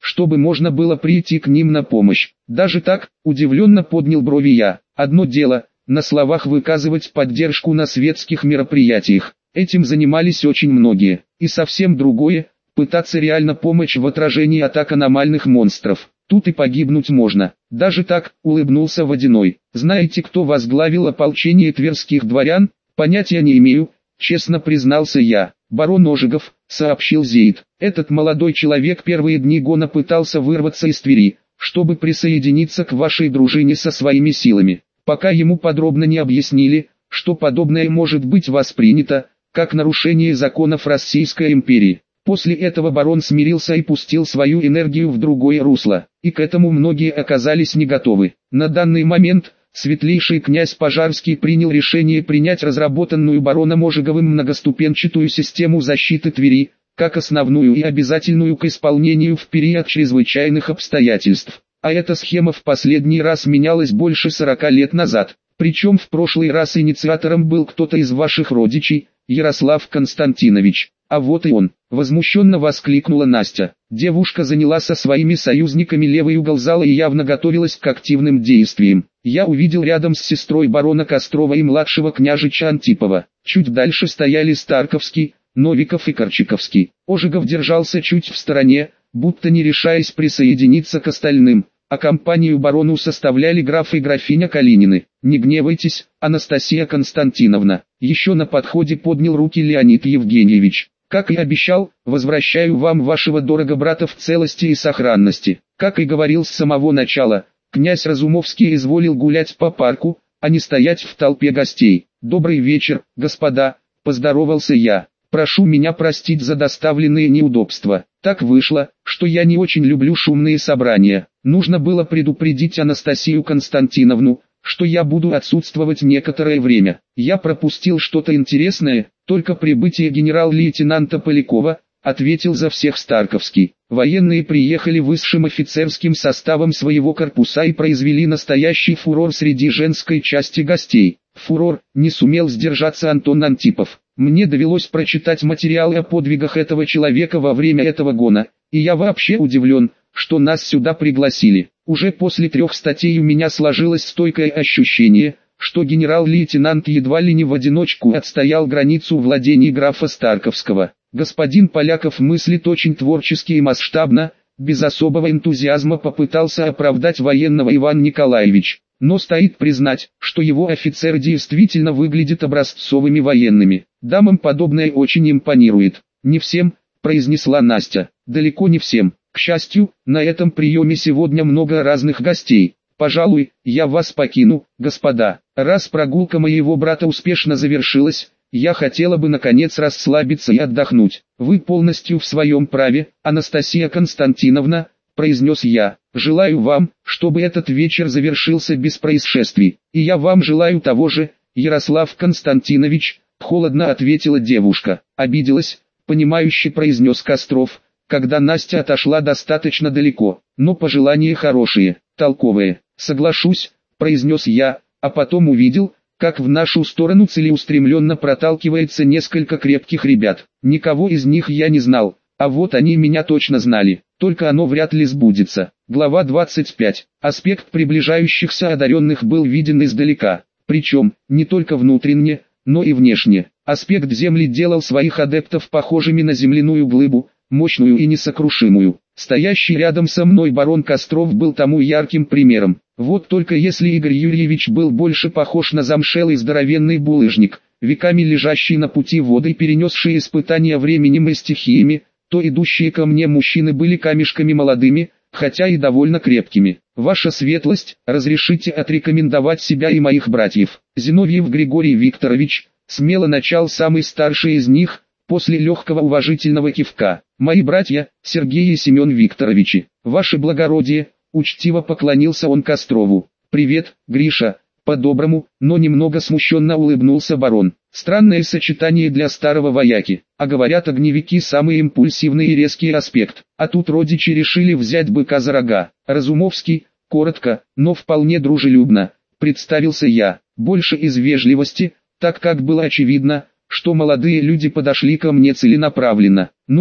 чтобы можно было прийти к ним на помощь. Даже так, удивленно поднял брови я. Одно дело, на словах выказывать поддержку на светских мероприятиях. Этим занимались очень многие. И совсем другое, пытаться реально помочь в отражении атак аномальных монстров. Тут и погибнуть можно. Даже так, улыбнулся Водяной. Знаете, кто возглавил ополчение тверских дворян? Понятия не имею, честно признался я. Барон Ожегов, сообщил Зейд. Этот молодой человек первые дни гона пытался вырваться из Твери, чтобы присоединиться к вашей дружине со своими силами. Пока ему подробно не объяснили, что подобное может быть воспринято, как нарушение законов Российской империи. После этого барон смирился и пустил свою энергию в другое русло, и к этому многие оказались не готовы. На данный момент, светлейший князь Пожарский принял решение принять разработанную бароном Ожеговым многоступенчатую систему защиты Твери, как основную и обязательную к исполнению в период чрезвычайных обстоятельств. А эта схема в последний раз менялась больше сорока лет назад. Причем в прошлый раз инициатором был кто-то из ваших родичей, Ярослав Константинович. А вот и он, возмущенно воскликнула Настя. Девушка заняла со своими союзниками левый угол зала и явно готовилась к активным действиям. Я увидел рядом с сестрой барона Кострова и младшего княжича Антипова. Чуть дальше стояли Старковский, Новиков и Корчаковский. Ожегов держался чуть в стороне, будто не решаясь присоединиться к остальным, а компанию барону составляли граф и графиня Калинины. Не гневайтесь, Анастасия Константиновна. Еще на подходе поднял руки Леонид Евгеньевич. Как и обещал, возвращаю вам вашего дорого брата в целости и сохранности. Как и говорил с самого начала, князь Разумовский изволил гулять по парку, а не стоять в толпе гостей. Добрый вечер, господа, поздоровался я. Прошу меня простить за доставленные неудобства. Так вышло, что я не очень люблю шумные собрания. Нужно было предупредить Анастасию Константиновну, что я буду отсутствовать некоторое время. Я пропустил что-то интересное, только прибытие генерал-лейтенанта Полякова, ответил за всех Старковский. Военные приехали высшим офицерским составом своего корпуса и произвели настоящий фурор среди женской части гостей. Фурор, не сумел сдержаться Антон Антипов. Мне довелось прочитать материалы о подвигах этого человека во время этого гона, и я вообще удивлен, что нас сюда пригласили. Уже после трех статей у меня сложилось стойкое ощущение, что генерал-лейтенант едва ли не в одиночку отстоял границу владений графа Старковского. Господин Поляков мыслит очень творчески и масштабно, без особого энтузиазма попытался оправдать военного Иван Николаевич. Но стоит признать, что его офицеры действительно выглядят образцовыми военными. Дамам подобное очень импонирует. Не всем, произнесла Настя, далеко не всем. К счастью, на этом приеме сегодня много разных гостей. Пожалуй, я вас покину, господа. Раз прогулка моего брата успешно завершилась, я хотела бы наконец расслабиться и отдохнуть. Вы полностью в своем праве, Анастасия Константиновна, произнес я. Желаю вам, чтобы этот вечер завершился без происшествий. И я вам желаю того же, Ярослав Константинович, холодно ответила девушка. Обиделась, понимающе произнес Костров, когда Настя отошла достаточно далеко. Но пожелания хорошие, толковые. Соглашусь, произнес я, а потом увидел, как в нашу сторону целеустремленно проталкивается несколько крепких ребят. Никого из них я не знал, а вот они меня точно знали, только оно вряд ли сбудется. Глава двадцать пять. Аспект приближающихся одаренных был виден издалека, причем, не только внутренне, но и внешне. Аспект Земли делал своих адептов похожими на земляную глыбу, мощную и несокрушимую. Стоящий рядом со мной барон Костров был тому ярким примером. Вот только если Игорь Юрьевич был больше похож на замшелый здоровенный булыжник, веками лежащий на пути воды и перенесший испытания временем и стихиями, то идущие ко мне мужчины были камешками молодыми, хотя и довольно крепкими. Ваша светлость, разрешите отрекомендовать себя и моих братьев. Зиновьев Григорий Викторович, смело начал самый старший из них, после легкого уважительного кивка. Мои братья, Сергей и Семен Викторовичи, ваше благородие, учтиво поклонился он Кострову. Привет, Гриша, по-доброму, но немного смущенно улыбнулся барон. Странное сочетание для старого вояки, а говорят, огневики самый импульсивный и резкий аспект, а тут родичи решили взять быка за рога. Разумовский, коротко, но вполне дружелюбно, представился я, больше из вежливости, так как было очевидно, что молодые люди подошли ко мне целенаправленно. Ну,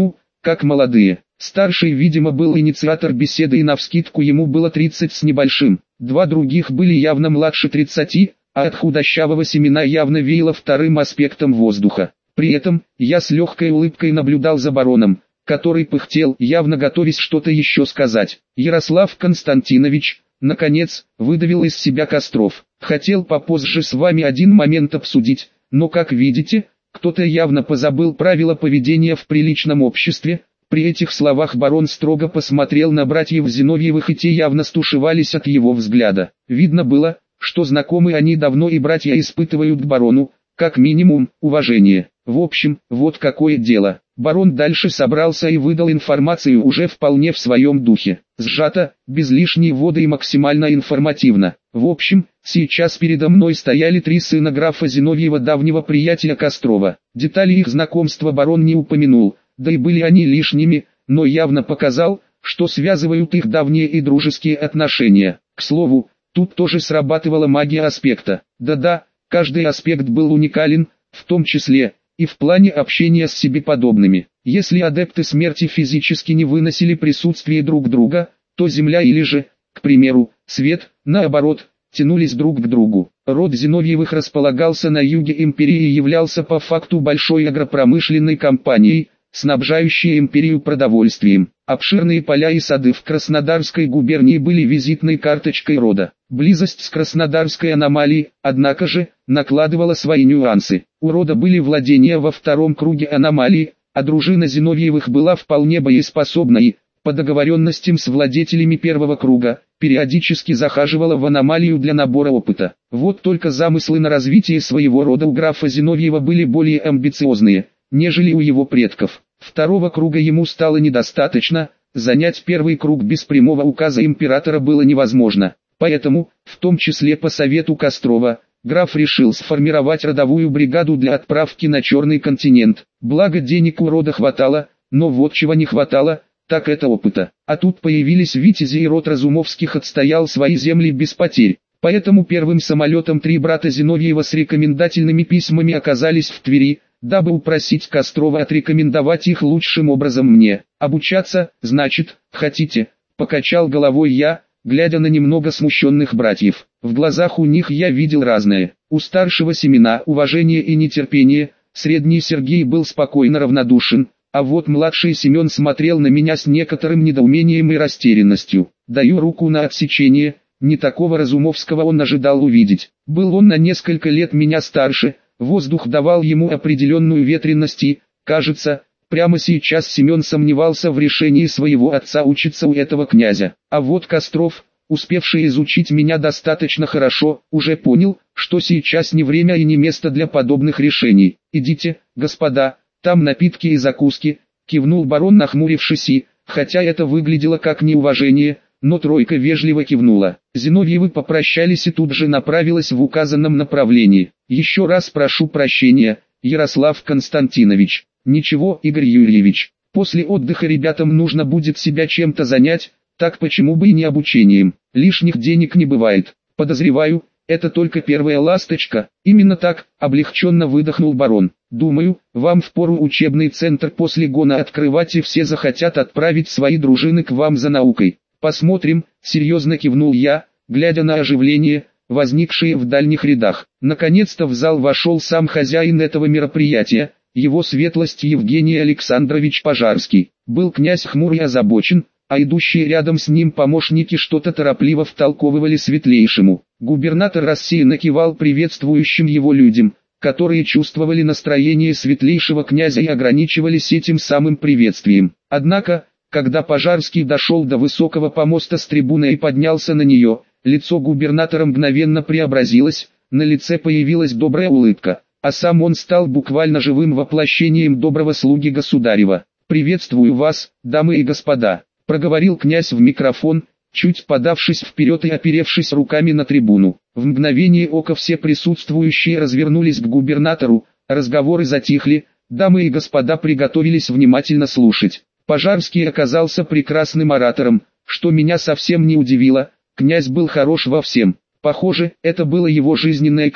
как молодые. Старший, видимо, был инициатор беседы, и навскидку ему было тридцать с небольшим. Два других были явно младше тридцати, а от худощавого Семена явно веяло вторым аспектом воздуха. При этом, я с легкой улыбкой наблюдал за бароном, который пыхтел, явно готовясь что-то еще сказать. «Ярослав Константинович», наконец, выдавил из себя Костров. «Хотел попозже с вами один момент обсудить, но, как видите, кто-то явно позабыл правила поведения в приличном обществе». При этих словах барон строго посмотрел на братьев Зиновьевых, и те явно стушевались от его взгляда. Видно было, что знакомы они давно, и братья испытывают к барону, как минимум, уважение. В общем, вот какое дело. Барон дальше собрался и выдал информацию уже вполне в своем духе. Сжато, без лишней воды и максимально информативно. В общем, сейчас передо мной стояли три сына графа Зиновьева, давнего приятеля Кострова. Детали их знакомства барон не упомянул, да и были они лишними, но явно показал, что связывают их давние и дружеские отношения. К слову, тут тоже срабатывала магия аспекта. Да-да, каждый аспект был уникален, в том числе и в плане общения с себе подобными. Если адепты смерти физически не выносили присутствие друг друга, то Земля или же, к примеру, Свет, наоборот, тянулись друг к другу. Род Зиновьевых располагался на юге империи и являлся по факту большой агропромышленной компанией, снабжающей империю продовольствием. Обширные поля и сады в Краснодарской губернии были визитной карточкой рода. Близость с Краснодарской аномалией, однако же, накладывала свои нюансы. У рода были владения во втором круге аномалии, а дружина Зиновьевых была вполне боеспособной, по договоренностям с владетелями первого круга, периодически захаживала в аномалию для набора опыта. Вот только замыслы на развитие своего рода у графа Зиновьева были более амбициозные, нежели у его предков. Второго круга ему стало недостаточно, занять первый круг без прямого указа императора было невозможно. Поэтому, в том числе по совету Кострова, граф решил сформировать родовую бригаду для отправки на Черный континент. Благо денег у рода хватало, но вот чего не хватало, так это опыта. А тут появились витязи, и род Разумовских отстоял свои земли без потерь. Поэтому первым самолетом три брата Зиновьева с рекомендательными письмами оказались в Твери, дабы упросить Кострова отрекомендовать их лучшим образом мне. «Обучаться, значит, хотите?» – покачал головой я, глядя на немного смущенных братьев. В глазах у них я видел разное. У старшего Семена уважение и нетерпение, средний Сергей был спокойно равнодушен, а вот младший Семен смотрел на меня с некоторым недоумением и растерянностью. Даю руку на отсечение, не такого Разумовского он ожидал увидеть. Был он на несколько лет меня старше, воздух давал ему определенную ветренность и, кажется, прямо сейчас Семен сомневался в решении своего отца учиться у этого князя. А вот Костров, успевший изучить меня достаточно хорошо, уже понял, что сейчас не время и не место для подобных решений. «Идите, господа, там напитки и закуски», — кивнул барон, нахмурившись, и, хотя это выглядело как неуважение, но тройка вежливо кивнула. Зиновьевы попрощались и тут же направилась в указанном направлении. «Еще раз прошу прощения, Ярослав Константинович». «Ничего, Игорь Юрьевич, после отдыха ребятам нужно будет себя чем-то занять, так почему бы и не обучением. Лишних денег не бывает. Подозреваю, это только первая ласточка». «Именно так», — облегченно выдохнул барон. «Думаю, вам впору учебный центр после гона открывать, и все захотят отправить свои дружины к вам за наукой». «Посмотрим», — серьезно кивнул я, глядя на оживление, возникшее в дальних рядах. Наконец-то в зал вошел сам хозяин этого мероприятия, его светлость Евгений Александрович Пожарский. Был князь хмур и озабочен, а идущие рядом с ним помощники что-то торопливо втолковывали светлейшему. Губернатор рассеянно кивал приветствующим его людям, которые чувствовали настроение светлейшего князя и ограничивались этим самым приветствием. Однако, когда Пожарский дошел до высокого помоста с трибуны и поднялся на нее, лицо губернатора мгновенно преобразилось, на лице появилась добрая улыбка, а сам он стал буквально живым воплощением доброго слуги государева. «Приветствую вас, дамы и господа», — проговорил князь в микрофон, чуть подавшись вперед и оперевшись руками на трибуну. В мгновение ока все присутствующие развернулись к губернатору, разговоры затихли, дамы и господа приготовились внимательно слушать. Пожарский оказался прекрасным оратором, что меня совсем не удивило, князь был хорош во всем. Похоже, это было его жизненное кредо.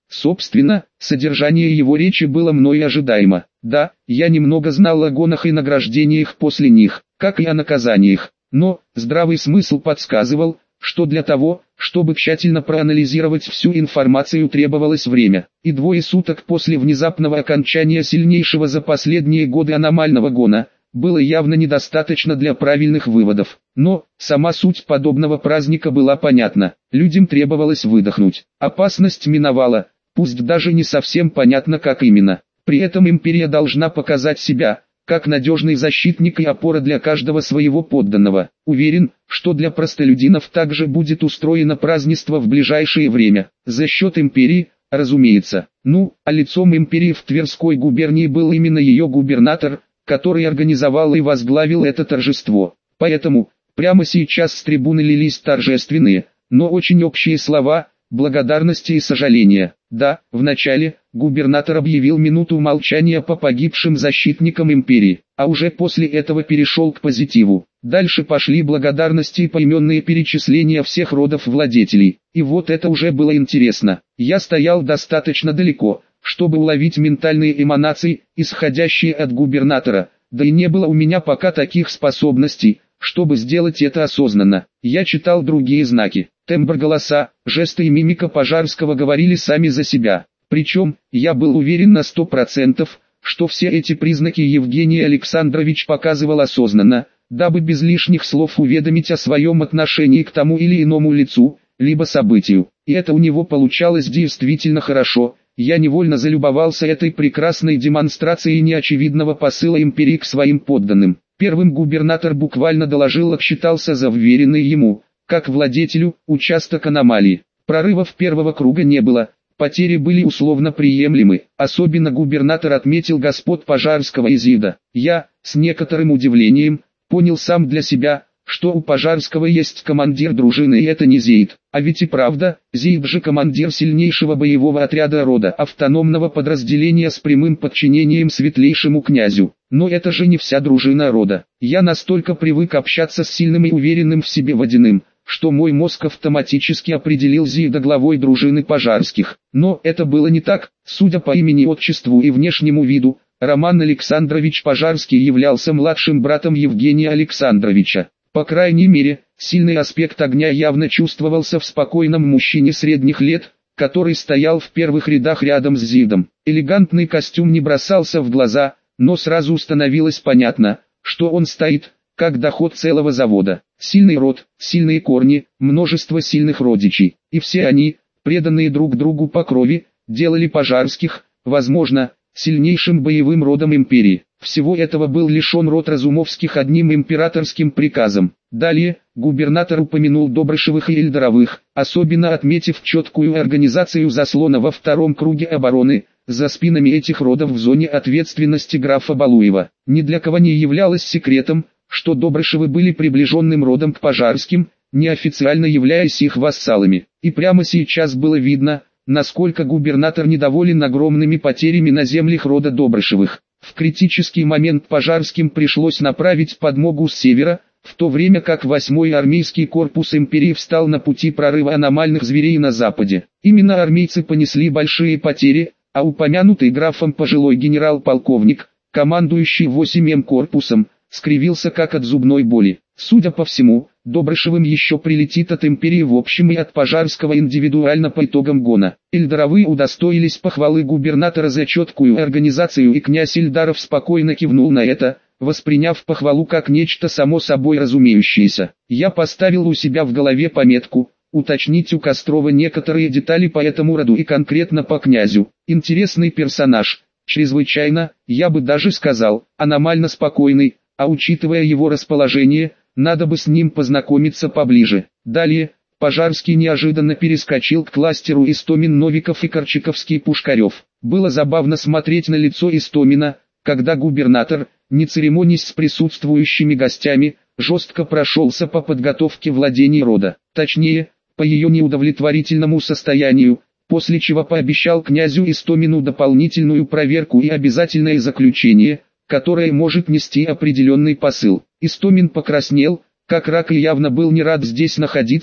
Собственно, содержание его речи было мной ожидаемо. Да, я немного знал о гонах и награждениях после них, как и о наказаниях, но здравый смысл подсказывал, что для того, чтобы тщательно проанализировать всю информацию, требовалось время, и двое суток после внезапного окончания сильнейшего за последние годы аномального гона было явно недостаточно для правильных выводов. Но сама суть подобного праздника была понятна. Людям требовалось выдохнуть. Опасность миновала, пусть даже не совсем понятно как именно. При этом империя должна показать себя как надежный защитник и опора для каждого своего подданного. Уверен, что для простолюдинов также будет устроено празднество в ближайшее время. За счет империи, разумеется. Ну, а лицом империи в Тверской губернии был именно ее губернатор, который организовал и возглавил это торжество. Поэтому, прямо сейчас с трибуны лились торжественные, но очень общие слова благодарности и сожаления. Да, вначале губернатор объявил минуту молчания по погибшим защитникам империи, а уже после этого перешел к позитиву. Дальше пошли благодарности и поименные перечисления всех родов владетелей. И вот это уже было интересно. Я стоял достаточно далеко, чтобы уловить ментальные эманации, исходящие от губернатора, да и не было у меня пока таких способностей, чтобы сделать это осознанно. Я читал другие знаки. Тембр голоса, жесты и мимика Пожарского говорили сами за себя. Причем, я был уверен на сто процентов, что все эти признаки Евгений Александрович показывал осознанно, дабы без лишних слов уведомить о своем отношении к тому или иному лицу, либо событию. И это у него получалось действительно хорошо. Я невольно залюбовался этой прекрасной демонстрацией неочевидного посыла империи к своим подданным. Первым губернатор буквально доложил, отчитался за вверенный ему, как владетелю, участок аномалии. Прорывов первого круга не было, потери были условно приемлемы, особенно губернатор отметил господ Пожарского и Зида. Я, с некоторым удивлением, понял сам для себя, что у Пожарского есть командир дружины, и это не Зид. А ведь и правда, Зид же командир сильнейшего боевого отряда рода, автономного подразделения с прямым подчинением светлейшему князю. Но это же не вся дружина рода. Я настолько привык общаться с сильным и уверенным в себе Водяным, что мой мозг автоматически определил Зида главой дружины Пожарских. Но это было не так. Судя по имени-отчеству и внешнему виду, Роман Александрович Пожарский являлся младшим братом Евгения Александровича. По крайней мере, сильный аспект огня явно чувствовался в спокойном мужчине средних лет, который стоял в первых рядах рядом с Зидом. Элегантный костюм не бросался в глаза, но сразу становилось понятно, что он стоит, как доход целого завода. Сильный род, сильные корни, множество сильных родичей. И все они, преданные друг другу по крови, делали Пожарских, возможно, сильнейшим боевым родом империи. Всего этого был лишен род Разумовских одним императорским приказом. Далее, губернатор упомянул Добрышевых и Ильдаровых, особенно отметив четкую организацию заслона во втором круге обороны, за спинами этих родов в зоне ответственности графа Балуева. Ни для кого не являлось секретом, что Добрышевы были приближенным родом к Пожарским, неофициально являясь их вассалами. И прямо сейчас было видно, насколько губернатор недоволен огромными потерями на землях рода Добрышевых. В критический момент Пожарским пришлось направить подмогу с севера, в то время как восьмой армейский корпус империи встал на пути прорыва аномальных зверей на западе. Именно армейцы понесли большие потери, а упомянутый графом пожилой генерал-полковник, командующий восемь эм корпусом, скривился как от зубной боли. Судя по всему, Добрышевым еще прилетит от империи в общем и от Пожарского индивидуально по итогам гона. Ильдаровы удостоились похвалы губернатора за четкую организацию, и князь Ильдаров спокойно кивнул на это, восприняв похвалу как нечто само собой разумеющееся. Я поставил у себя в голове пометку уточнить у Кострова некоторые детали по этому роду и конкретно по князю. Интересный персонаж, чрезвычайно, я бы даже сказал, аномально спокойный, а учитывая его расположение, надо бы с ним познакомиться поближе. Далее, Пожарский неожиданно перескочил к кластеру Истомин, Новиков и Корчаковский, Пушкарев. Было забавно смотреть на лицо Истомина, когда губернатор, не церемонясь с присутствующими гостями, жестко прошелся по подготовке владений рода. Точнее, по ее неудовлетворительному состоянию, после чего пообещал князю Истомину дополнительную проверку и обязательное заключение, которое может нести определенный посыл. Истомин покраснел, как рак, и явно был не рад здесь находиться,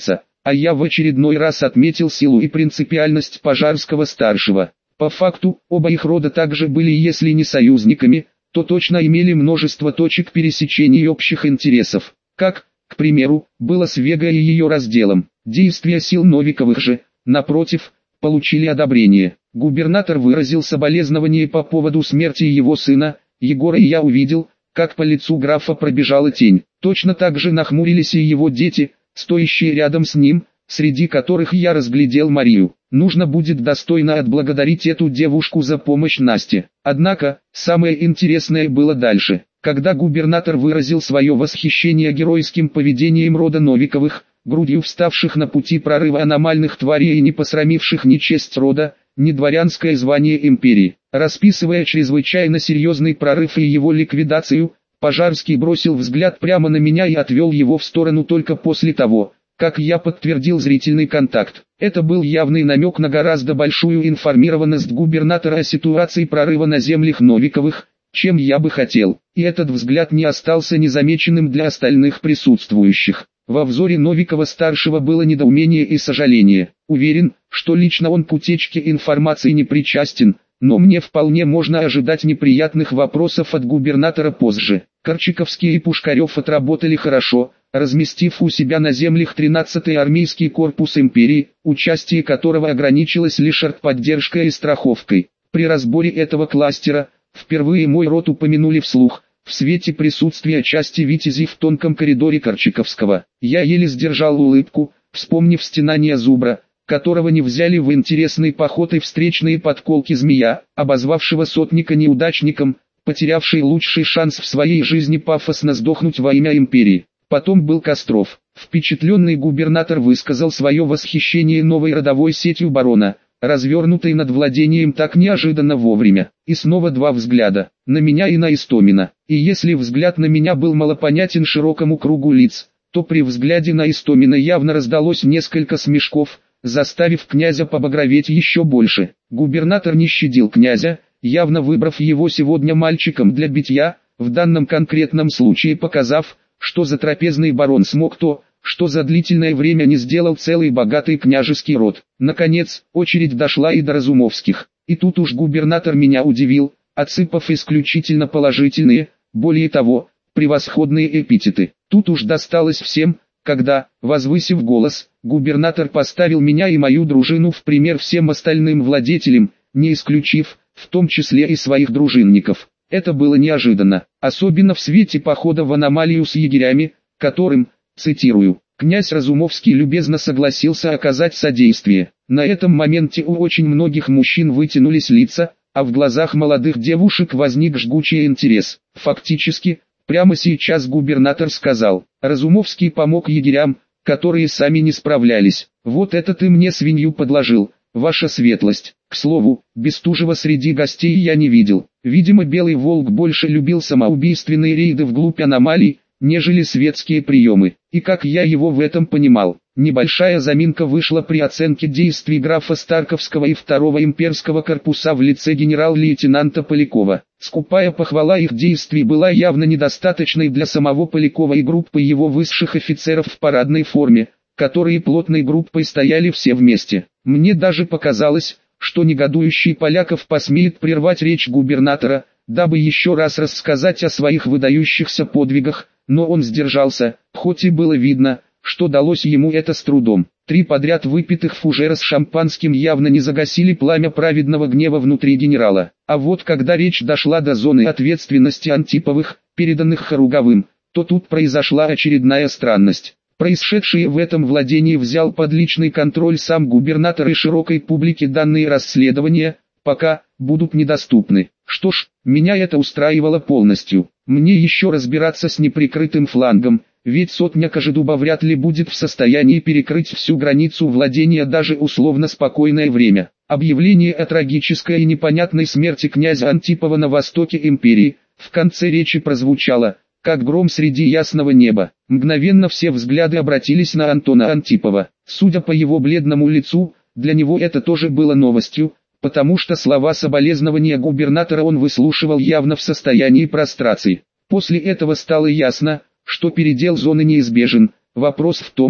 а я в очередной раз отметил силу и принципиальность Пожарского-старшего. По факту, оба их рода также были, если не союзниками, то точно имели множество точек пересечения и общих интересов, как, к примеру, было с Вегой и ее разделом. Действия сил Новиковых же, напротив, получили одобрение. Губернатор выразил соболезнование по поводу смерти его сына, Егора, и я увидел, как по лицу графа пробежала тень. Точно так же нахмурились и его дети, стоящие рядом с ним, среди которых я разглядел Марию. Нужно будет достойно отблагодарить эту девушку за помощь Насте. Однако, самое интересное было дальше. Когда губернатор выразил свое восхищение геройским поведением рода Новиковых, грудью вставших на пути прорыва аномальных тварей и не посрамивших ни честь рода, ни дворянское звание империи, расписывая чрезвычайно серьезный прорыв и его ликвидацию, Пожарский бросил взгляд прямо на меня и отвел его в сторону только после того, как я подтвердил зрительный контакт. Это был явный намек на гораздо большую информированность губернатора о ситуации прорыва на землях Новиковых, чем я бы хотел, и этот взгляд не остался незамеченным для остальных присутствующих. Во взоре Новикова-старшего было недоумение и сожаление. Уверен, что лично он к утечке информации не причастен, но мне вполне можно ожидать неприятных вопросов от губернатора позже. Корчаковский и Пушкарев отработали хорошо, разместив у себя на землях тринадцатый армейский корпус империи, участие которого ограничилось лишь артподдержкой и страховкой. При разборе этого кластера, впервые мой род упомянули вслух, в свете присутствия части витязей в тонком коридоре Корчаковского. Я еле сдержал улыбку, вспомнив стенание зубра, которого не взяли в интересный поход и встречные подколки змея, обозвавшего сотника неудачником, потерявший лучший шанс в своей жизни пафосно сдохнуть во имя империи. Потом был Костров. Впечатленный губернатор высказал свое восхищение новой родовой сетью барона, развернутой над владением так неожиданно вовремя. И снова два взгляда, на меня и на Истомина. И если взгляд на меня был малопонятен широкому кругу лиц, то при взгляде на Истомина явно раздалось несколько смешков, заставив князя побагроветь еще больше. Губернатор не щадил князя, явно выбрав его сегодня мальчиком для битья, в данном конкретном случае показав, что за трапезный барон смог то, что за длительное время не сделал целый богатый княжеский род. Наконец, очередь дошла и до Разумовских. И тут уж губернатор меня удивил, отсыпав исключительно положительные, более того, превосходные эпитеты. Тут уж досталось всем, когда, возвысив голос, губернатор поставил меня и мою дружину в пример всем остальным владетелям, не исключив, в том числе и своих дружинников. Это было неожиданно, особенно в свете похода в аномалию с егерями, которым, цитирую, князь Разумовский любезно согласился оказать содействие. На этом моменте у очень многих мужчин вытянулись лица, а в глазах молодых девушек возник жгучий интерес. Фактически, прямо сейчас губернатор сказал, Разумовский помог егерям, которые сами не справлялись. Вот это ты мне свинью подложил, ваша светлость. К слову, Бестужева среди гостей я не видел. Видимо, Белый Волк больше любил самоубийственные рейды вглубь аномалий, нежели светские приемы. И как я его в этом понимал, небольшая заминка вышла при оценке действий графа Старковского и второго имперского корпуса в лице генерал-лейтенанта Полякова. Скупая похвала их действий была явно недостаточной для самого Полякова и группы его высших офицеров в парадной форме, которые плотной группой стояли все вместе. Мне даже показалось, что негодующий Поляков посмеет прервать речь губернатора, дабы еще раз рассказать о своих выдающихся подвигах, но он сдержался, хоть и было видно, что далось ему это с трудом. Три подряд выпитых фужера с шампанским явно не загасили пламя праведного гнева внутри генерала. А вот когда речь дошла до зоны ответственности Антиповых, переданных Хоруговым, то тут произошла очередная странность. Происшедшее в этом владении взял под личный контроль сам губернатор, и широкой публике данные расследования, пока, будут недоступны. Что ж, меня это устраивало полностью. Мне еще разбираться с неприкрытым флангом, ведь сотня Кожедуба вряд ли будет в состоянии перекрыть всю границу владения даже условно спокойное время. Объявление о трагической и непонятной смерти князя Антипова на востоке империи, в конце речи прозвучало, как гром среди ясного неба. Мгновенно все взгляды обратились на Антона Антипова. Судя по его бледному лицу, для него это тоже было новостью, потому что слова соболезнования губернатора он выслушивал явно в состоянии прострации. После этого стало ясно, что передел зоны неизбежен. Вопрос в том,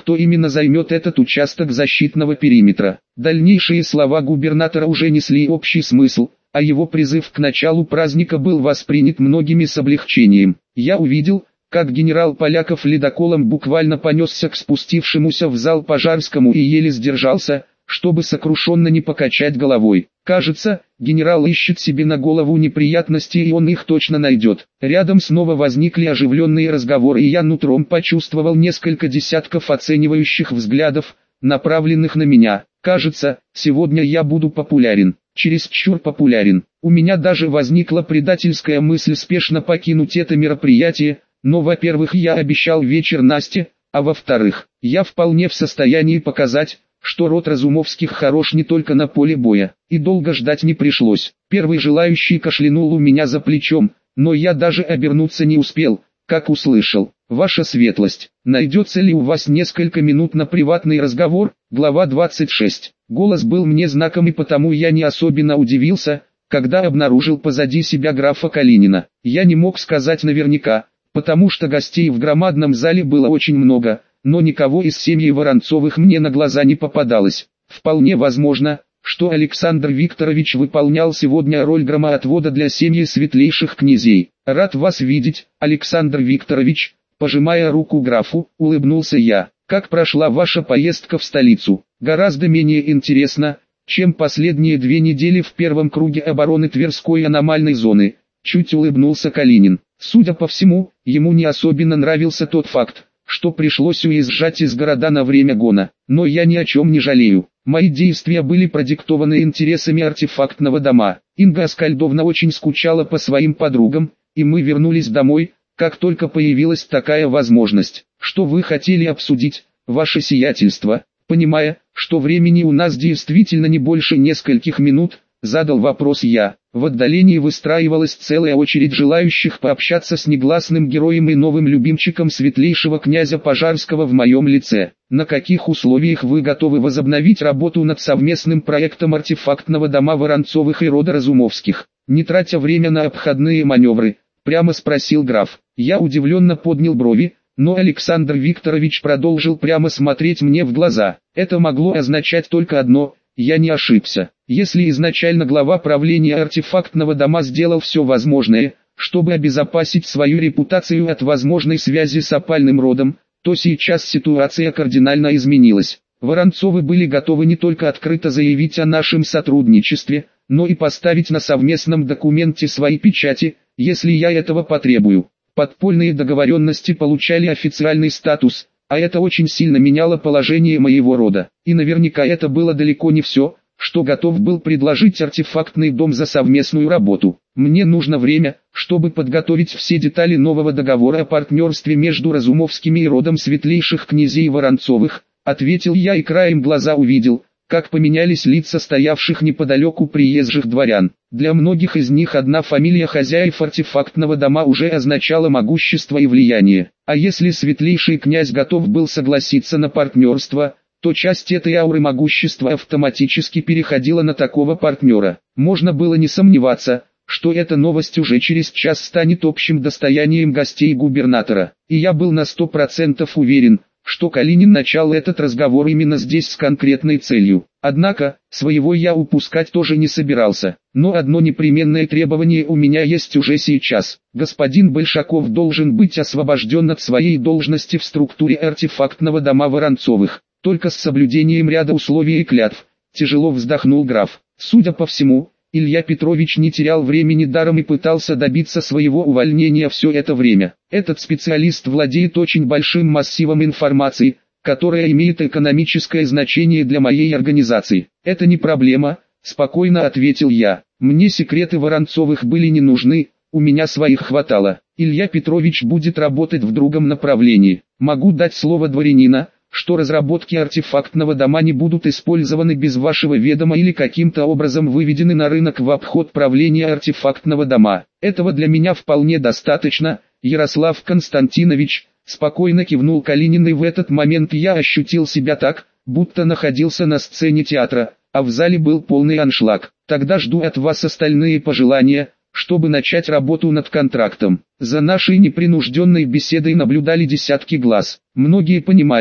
кто именно займет этот участок защитного периметра. Дальнейшие слова губернатора уже несли общий смысл, а его призыв к началу праздника был воспринят многими с облегчением. Я увидел, как генерал Поляков ледоколом буквально понесся к спустившемуся в зал Пожарскому и еле сдержался, чтобы сокрушенно не покачать головой. Кажется, генерал ищет себе на голову неприятности, и он их точно найдет. Рядом снова возникли оживленные разговоры, и я нутром почувствовал несколько десятков оценивающих взглядов, направленных на меня. Кажется, сегодня я буду популярен, чересчур популярен. У меня даже возникла предательская мысль спешно покинуть это мероприятие, но, во-первых, я обещал вечер Насте, а во-вторых, я вполне в состоянии показать, что род Разумовских хорош не только на поле боя, и долго ждать не пришлось. Первый желающий кашлянул у меня за плечом, но я даже обернуться не успел, как услышал: «Ваша светлость, найдется ли у вас несколько минут на приватный разговор?» Глава двадцать шесть. Голос был мне знаком, и потому я не особенно удивился, когда обнаружил позади себя графа Калинина. Я не мог сказать наверняка, потому что гостей в громадном зале было очень много, но никого из семьи Воронцовых мне на глаза не попадалось. Вполне возможно, что Александр Викторович выполнял сегодня роль громоотвода для семьи светлейших князей. «Рад вас видеть, Александр Викторович», пожимая руку графу, улыбнулся я. «Как прошла ваша поездка в столицу?» «Гораздо менее интересно, чем последние две недели в первом круге обороны Тверской аномальной зоны», чуть улыбнулся Калинин. Судя по всему, ему не особенно нравился тот факт, что пришлось уезжать из города на время гона. Но я ни о чем не жалею. Мои действия были продиктованы интересами артефактного дома. Инга Аскальдовна очень скучала по своим подругам, и мы вернулись домой, как только появилась такая возможность. «Что вы хотели обсудить, ваше сиятельство?» Понимая, что времени у нас действительно не больше нескольких минут, задал вопрос я. В отдалении выстраивалась целая очередь желающих пообщаться с негласным героем и новым любимчиком светлейшего князя Пожарского в моем лице. «На каких условиях вы готовы возобновить работу над совместным проектом артефактного дома Воронцовых и рода Разумовских?» Не тратя время на обходные маневры, прямо спросил граф. Я удивленно поднял брови, но Александр Викторович продолжил прямо смотреть мне в глаза. Это могло означать только одно: я не ошибся. Если изначально глава правления артефактного дома сделал все возможное, чтобы обезопасить свою репутацию от возможной связи с опальным родом, то сейчас ситуация кардинально изменилась. Воронцовы были готовы не только открыто заявить о нашем сотрудничестве, но и поставить на совместном документе свои печати, если я этого потребую. Подпольные договоренности получали официальный статус, а это очень сильно меняло положение моего рода. И наверняка это было далеко не все, что готов был предложить артефактный дом за совместную работу. Мне нужно время, чтобы подготовить все детали нового договора о партнерстве между Разумовскими и родом светлейших князей Воронцовых, ответил я и краем глаза увидел, как поменялись лица стоявших неподалеку приезжих дворян. Для многих из них одна фамилия хозяев артефактного дома уже означала могущество и влияние. А если светлейший князь готов был согласиться на партнерство, то часть этой ауры могущества автоматически переходила на такого партнера. Можно было не сомневаться, что эта новость уже через час станет общим достоянием гостей губернатора. И я был на сто процентов уверен, что Калинин начал этот разговор именно здесь с конкретной целью. Однако, своего я упускать тоже не собирался. Но одно непременное требование у меня есть уже сейчас. Господин Большаков должен быть освобожден от своей должности в структуре артефактного дома Воронцовых. Только с соблюдением ряда условий и клятв. Тяжело вздохнул граф. Судя по всему, Илья Петрович не терял времени даром и пытался добиться своего увольнения все это время. Этот специалист владеет очень большим массивом информации, которая имеет экономическое значение для моей организации. Это не проблема, спокойно ответил я. Мне секреты Воронцовых были не нужны, у меня своих хватало. Илья Петрович будет работать в другом направлении. Могу дать слово дворянина, что разработки артефактного дома не будут использованы без вашего ведома или каким-то образом выведены на рынок в обход правления артефактного дома. Этого для меня вполне достаточно, Ярослав Константинович, спокойно кивнул Калинин, и в этот момент я ощутил себя так, будто находился на сцене театра, а в зале был полный аншлаг. Тогда жду от вас остальные пожелания, чтобы начать работу над контрактом. За нашей непринужденной беседой наблюдали десятки глаз. Многие понимали,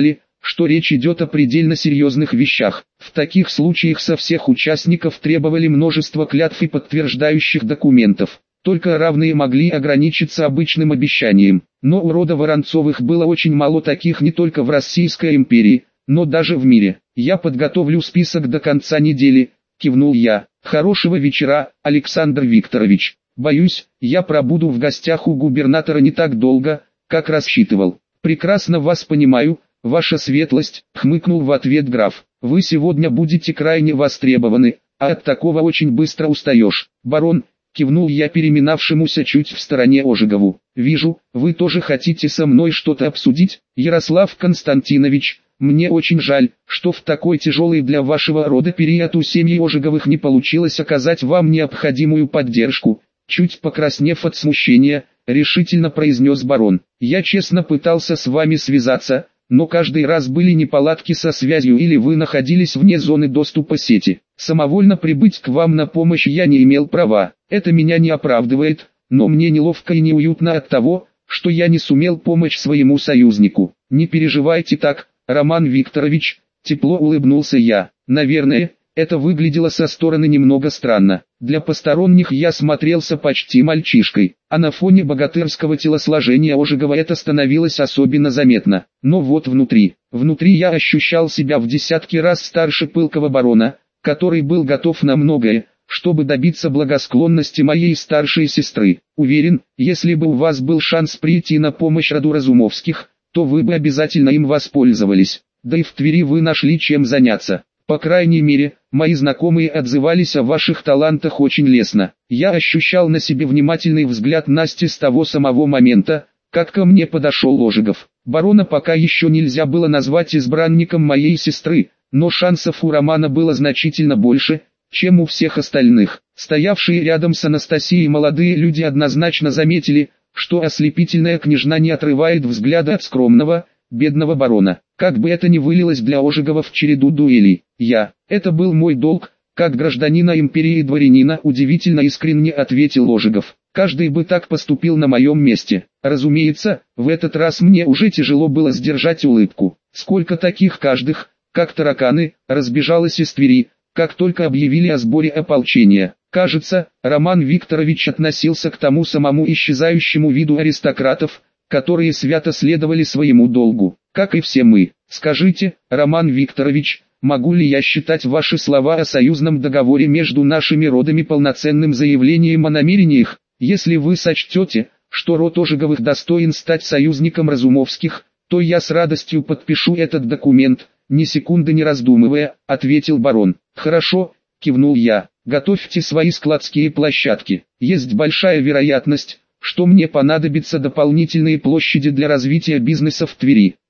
что речь идет о предельно серьезных вещах. В таких случаях со всех участников требовали множество клятв и подтверждающих документов. Только равные могли ограничиться обычным обещанием. Но у рода Воронцовых было очень мало таких не только в Российской империи, но даже в мире. «Я подготовлю список до конца недели», — кивнул я. «Хорошего вечера, Александр Викторович. Боюсь, я пробуду в гостях у губернатора не так долго, как рассчитывал». «Прекрасно вас понимаю, ваша светлость», — хмыкнул в ответ граф. «Вы сегодня будете крайне востребованы, а от такого очень быстро устаешь». «Барон», — кивнул я переминавшемуся чуть в стороне Ожегову. «Вижу, вы тоже хотите со мной что-то обсудить, Ярослав Константинович. Мне очень жаль, что в такой тяжелый для вашего рода период у семьи Ожеговых не получилось оказать вам необходимую поддержку». Чуть покраснев от смущения, решительно произнес барон. «Я честно пытался с вами связаться, но каждый раз были неполадки со связью или вы находились вне зоны доступа сети. Самовольно прибыть к вам на помощь я не имел права. Это меня не оправдывает, но мне неловко и неуютно от того, что я не сумел помочь своему союзнику. Не переживайте так, Роман Викторович», — тепло улыбнулся я. «Наверное, это выглядело со стороны немного странно. Для посторонних я смотрелся почти мальчишкой, а на фоне богатырского телосложения Ожегова это становилось особенно заметно. Но вот внутри, внутри я ощущал себя в десятки раз старше пылкого барона, который был готов на многое, чтобы добиться благосклонности моей старшей сестры. Уверен, если бы у вас был шанс прийти на помощь роду Разумовских, то вы бы обязательно им воспользовались. Да и в Твери вы нашли чем заняться. По крайней мере, мои знакомые отзывались о ваших талантах очень лестно. Я ощущал на себе внимательный взгляд Насти с того самого момента, как ко мне подошел Ожегов. Барона пока еще нельзя было назвать избранником моей сестры, но шансов у Романа было значительно больше, чем у всех остальных. Стоявшие рядом с Анастасией молодые люди однозначно заметили, что ослепительная княжна не отрывает взгляда от скромного, бедного барона. Как бы это ни вылилось для Ожегова в череду дуэлей, я, это был мой долг, как гражданина империи и дворянина, удивительно искренне ответил Ожегов. Каждый бы так поступил на моем месте. Разумеется, в этот раз мне уже тяжело было сдержать улыбку. Сколько таких каждых, как тараканы, разбежалось из Твери, как только объявили о сборе ополчения. Кажется, Роман Викторович относился к тому самому исчезающему виду аристократов, которые свято следовали своему долгу, как и все мы. Скажите, Роман Викторович, могу ли я считать ваши слова о союзном договоре между нашими родами полноценным заявлением о намерениях? Если вы сочтете, что род Ожеговых достоин стать союзником Разумовских, то я с радостью подпишу этот документ, ни секунды не раздумывая, ответил барон. Хорошо, кивнул я, готовьте свои складские площадки. Есть большая вероятность, что мне понадобятся дополнительные площади для развития бизнеса в Твери.